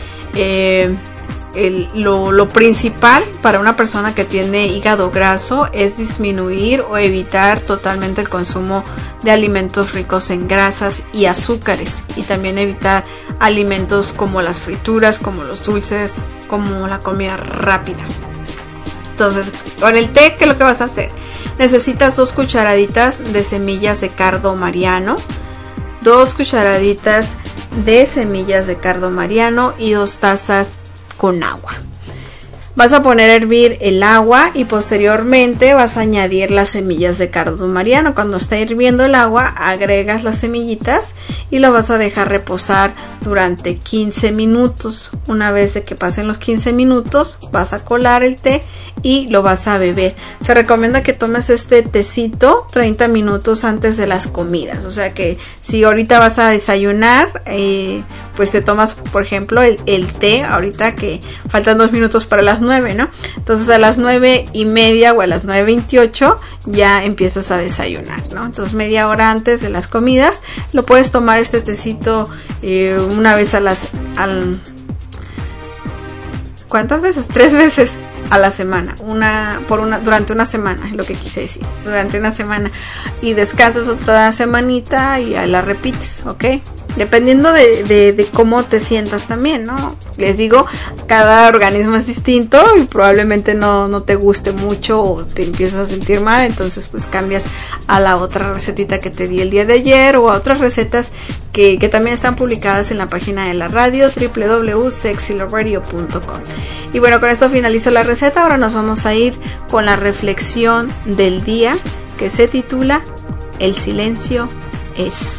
C: Eh, el, lo, lo principal para una persona que tiene hígado graso es disminuir o evitar totalmente el consumo de alimentos ricos en grasas y azúcares, y también evitar alimentos como las frituras, como los dulces, como la comida rápida. Entonces, con el té, ¿qué es lo que vas a hacer? Necesitas dos cucharaditas de semillas de cardo mariano, dos cucharaditas de semillas de cardo mariano y dos tazas con agua. Vas a poner a hervir el agua y posteriormente vas a añadir las semillas de cardo mariano. Cuando está hirviendo el agua, agregas las semillitas y lo vas a dejar reposar durante quince minutos. Una vez de que pasen los quince minutos, vas a colar el té y lo vas a beber. Se recomienda que tomes este tecito treinta minutos antes de las comidas. O sea que si ahorita vas a desayunar, eh, pues te tomas, por ejemplo, el, el té ahorita que faltan dos minutos para las nueve, ¿no? Entonces a las nueve y media o a las nueve veintiocho ya empiezas a desayunar, ¿no? Entonces media hora antes de las comidas lo puedes tomar este tecito eh, una vez a las... Al, ¿cuántas veces? Tres veces a la semana, una por una durante una semana, es lo que quise decir, durante una semana, y descansas otra semanita y ya la repites, ¿ok? Dependiendo de, de, de cómo te sientas también, ¿no? Les digo, cada organismo es distinto y probablemente no, no te guste mucho o te empiezas a sentir mal, entonces pues cambias a la otra recetita que te di el día de ayer o a otras recetas que, que también están publicadas en la página de la radio doble u doble u doble u punto sexy love radio punto com. Y bueno, con esto finalizo la receta. Ahora nos vamos a ir con la reflexión del día que se titula El silencio es.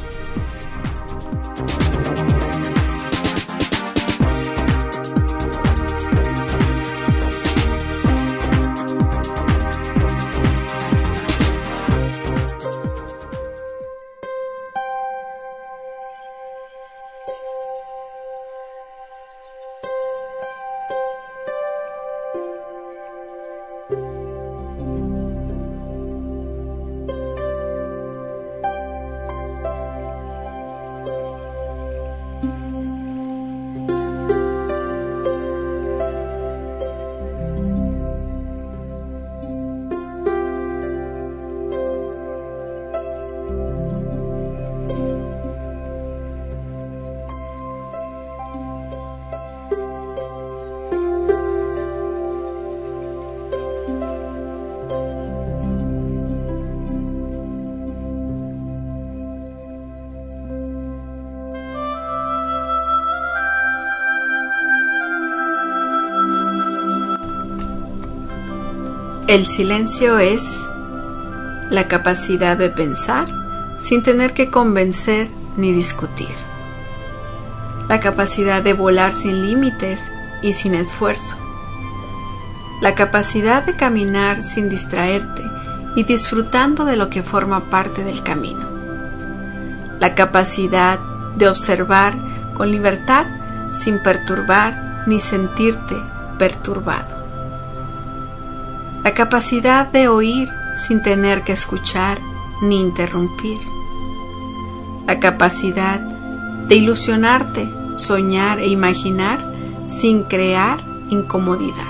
C: El silencio es la capacidad de pensar sin tener que convencer ni discutir. La capacidad de volar sin límites y sin esfuerzo. La capacidad de caminar sin distraerte y disfrutando de lo que forma parte del camino. La capacidad de observar con libertad sin perturbar ni sentirte perturbado. La capacidad de oír sin tener que escuchar ni interrumpir. La capacidad de ilusionarte, soñar e imaginar sin crear incomodidad.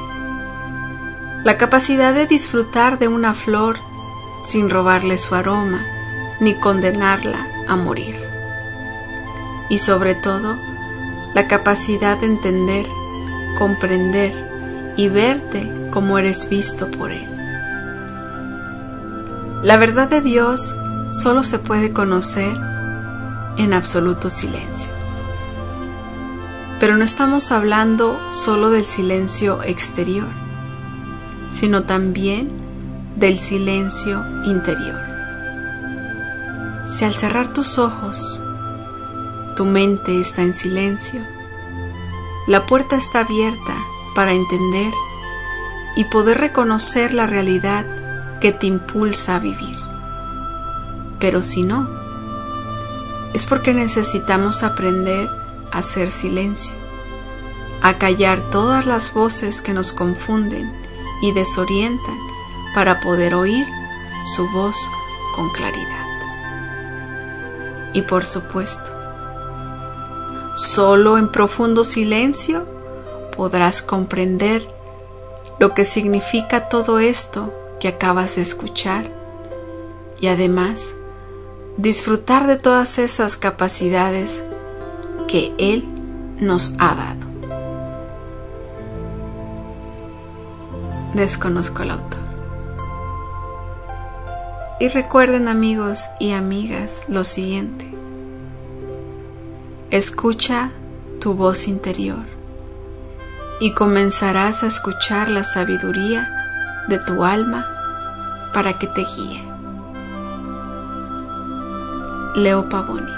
C: La capacidad de disfrutar de una flor sin robarle su aroma ni condenarla a morir. Y sobre todo, la capacidad de entender, comprender y verte como eres visto por Él. La verdad de Dios solo se puede conocer en absoluto silencio. Pero no estamos hablando solo del silencio exterior, sino también del silencio interior. Si al cerrar tus ojos, tu mente está en silencio, la puerta está abierta para entender y poder reconocer la realidad que te impulsa a vivir. Pero si no, es porque necesitamos aprender a hacer silencio, a callar todas las voces que nos confunden y desorientan para poder oír su voz con claridad. Y por supuesto, solo en profundo silencio podrás comprender lo que significa todo esto que acabas de escuchar y además disfrutar de todas esas capacidades que Él nos ha dado. Desconozco al autor. Y recuerden, amigos y amigas, lo siguiente: escucha tu voz interior y comenzarás a escuchar la sabiduría de tu alma para que te guíe. Leo Pavoni.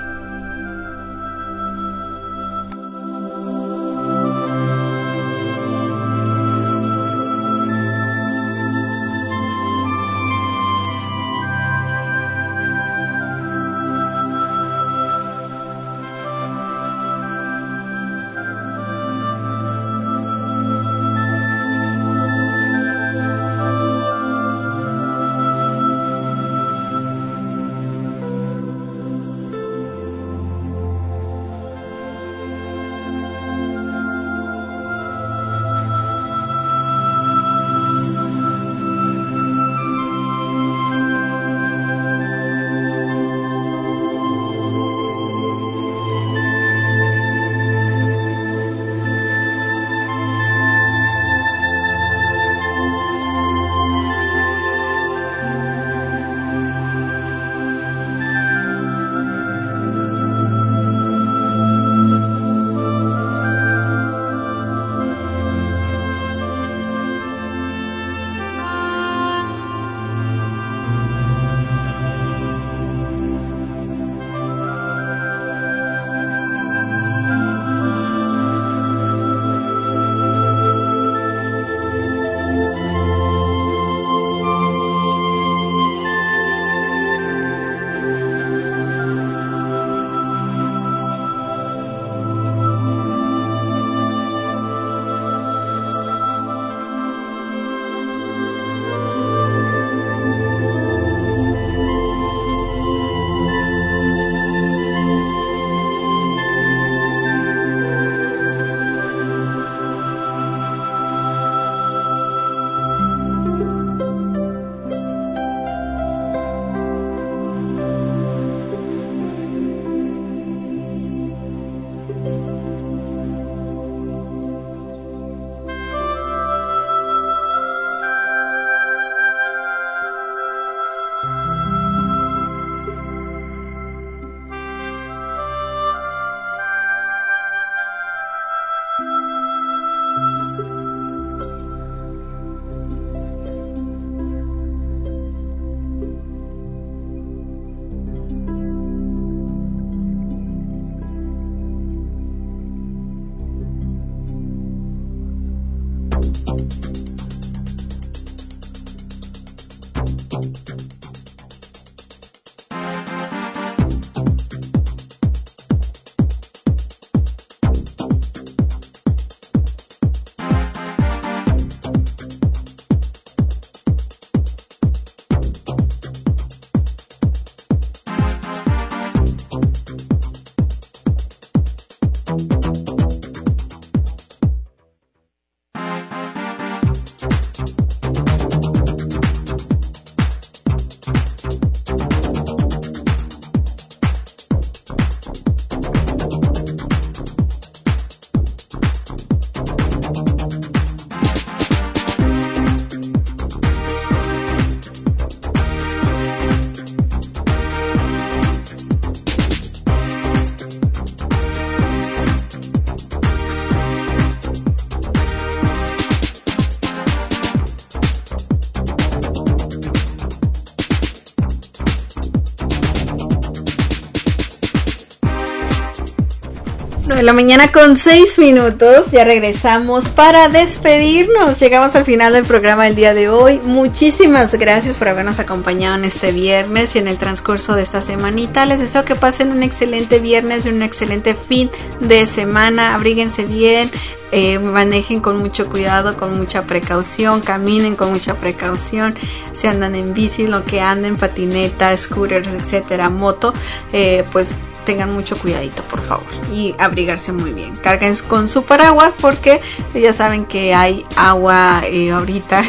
C: De la mañana con seis minutos, ya regresamos para despedirnos. Llegamos al final del programa del día de hoy. Muchísimas gracias por habernos acompañado en este viernes y en el transcurso de esta semanita. Les deseo que pasen un excelente viernes y un excelente fin de semana. Abríguense bien, eh, manejen con mucho cuidado, con mucha precaución, caminen con mucha precaución. Si andan en bici, lo que anden, patineta, scooters, etcétera, moto, eh, pues tengan mucho cuidadito, por favor, y abrigarse muy bien. Carguen con su paraguas porque ya saben que hay agua eh, ahorita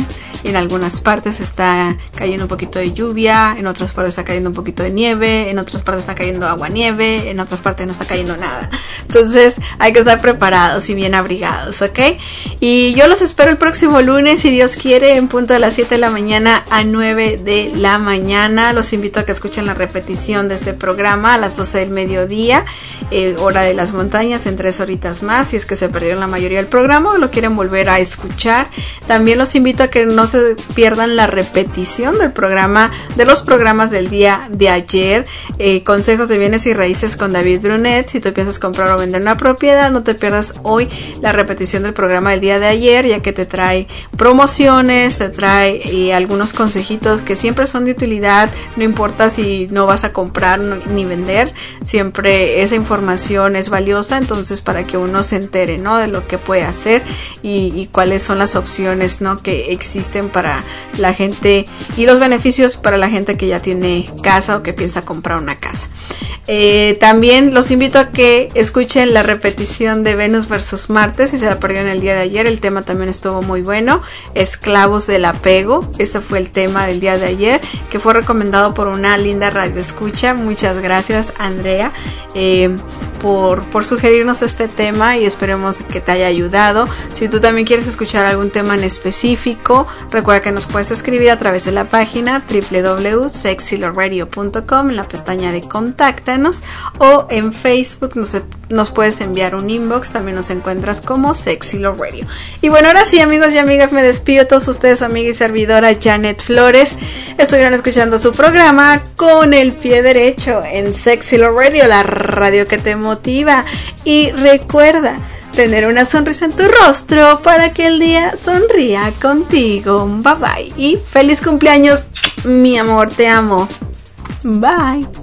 C: En algunas partes está cayendo un poquito de lluvia, en otras partes está cayendo un poquito de nieve, en otras partes está cayendo agua-nieve, en otras partes no está cayendo nada. Entonces hay que estar preparados y bien abrigados, ¿ok? Y yo los espero el próximo lunes, si Dios quiere, en punto de las siete de la mañana a nueve de la mañana. Los invito a que escuchen la repetición de este programa a las doce del mediodía, eh, hora de las montañas, en tres horitas más, si es que se perdieron la mayoría del programa o lo quieren volver a escuchar. También los invito a que no se pierdan la repetición del programa, de los programas del día de ayer, eh, consejos de bienes y raíces con David Brunet. Si tú piensas comprar o vender una propiedad, no te pierdas hoy la repetición del programa del día de ayer, ya que te trae promociones, te trae eh, algunos consejitos que siempre son de utilidad, no importa si no vas a comprar ni vender, siempre esa información es valiosa, entonces para que uno se entere, ¿no?, de lo que puede hacer y, y cuáles son las opciones, ¿no?, que existen para la gente y los beneficios para la gente que ya tiene casa o que piensa comprar una casa. Eh, también los invito a que escuchen la repetición de Venus versus Marte, si se la perdieron el día de ayer. El tema también estuvo muy bueno, esclavos del apego. Ese fue el tema del día de ayer, que fue recomendado por una linda radio escucha. Muchas gracias, Andrea, eh, por, por sugerirnos este tema, y esperemos que te haya ayudado. Si tú también quieres escuchar algún tema en específico, recuerda que nos puedes escribir a través de la página doble u doble u doble u punto sexy love radio punto com, en la pestaña de Contáctanos, o en Facebook nos, nos puedes enviar un inbox, también nos encuentras como Sexy Love Radio. Y bueno, ahora sí, amigos y amigas, me despido de todos ustedes, su amiga y servidora Janet Flores. Estuvieron escuchando su programa Con el Pie Derecho en Sexy Love Radio, la radio que te motiva. Y recuerda tener una sonrisa en tu rostro para que el día sonría contigo. Bye bye y feliz cumpleaños, mi amor, te amo. Bye.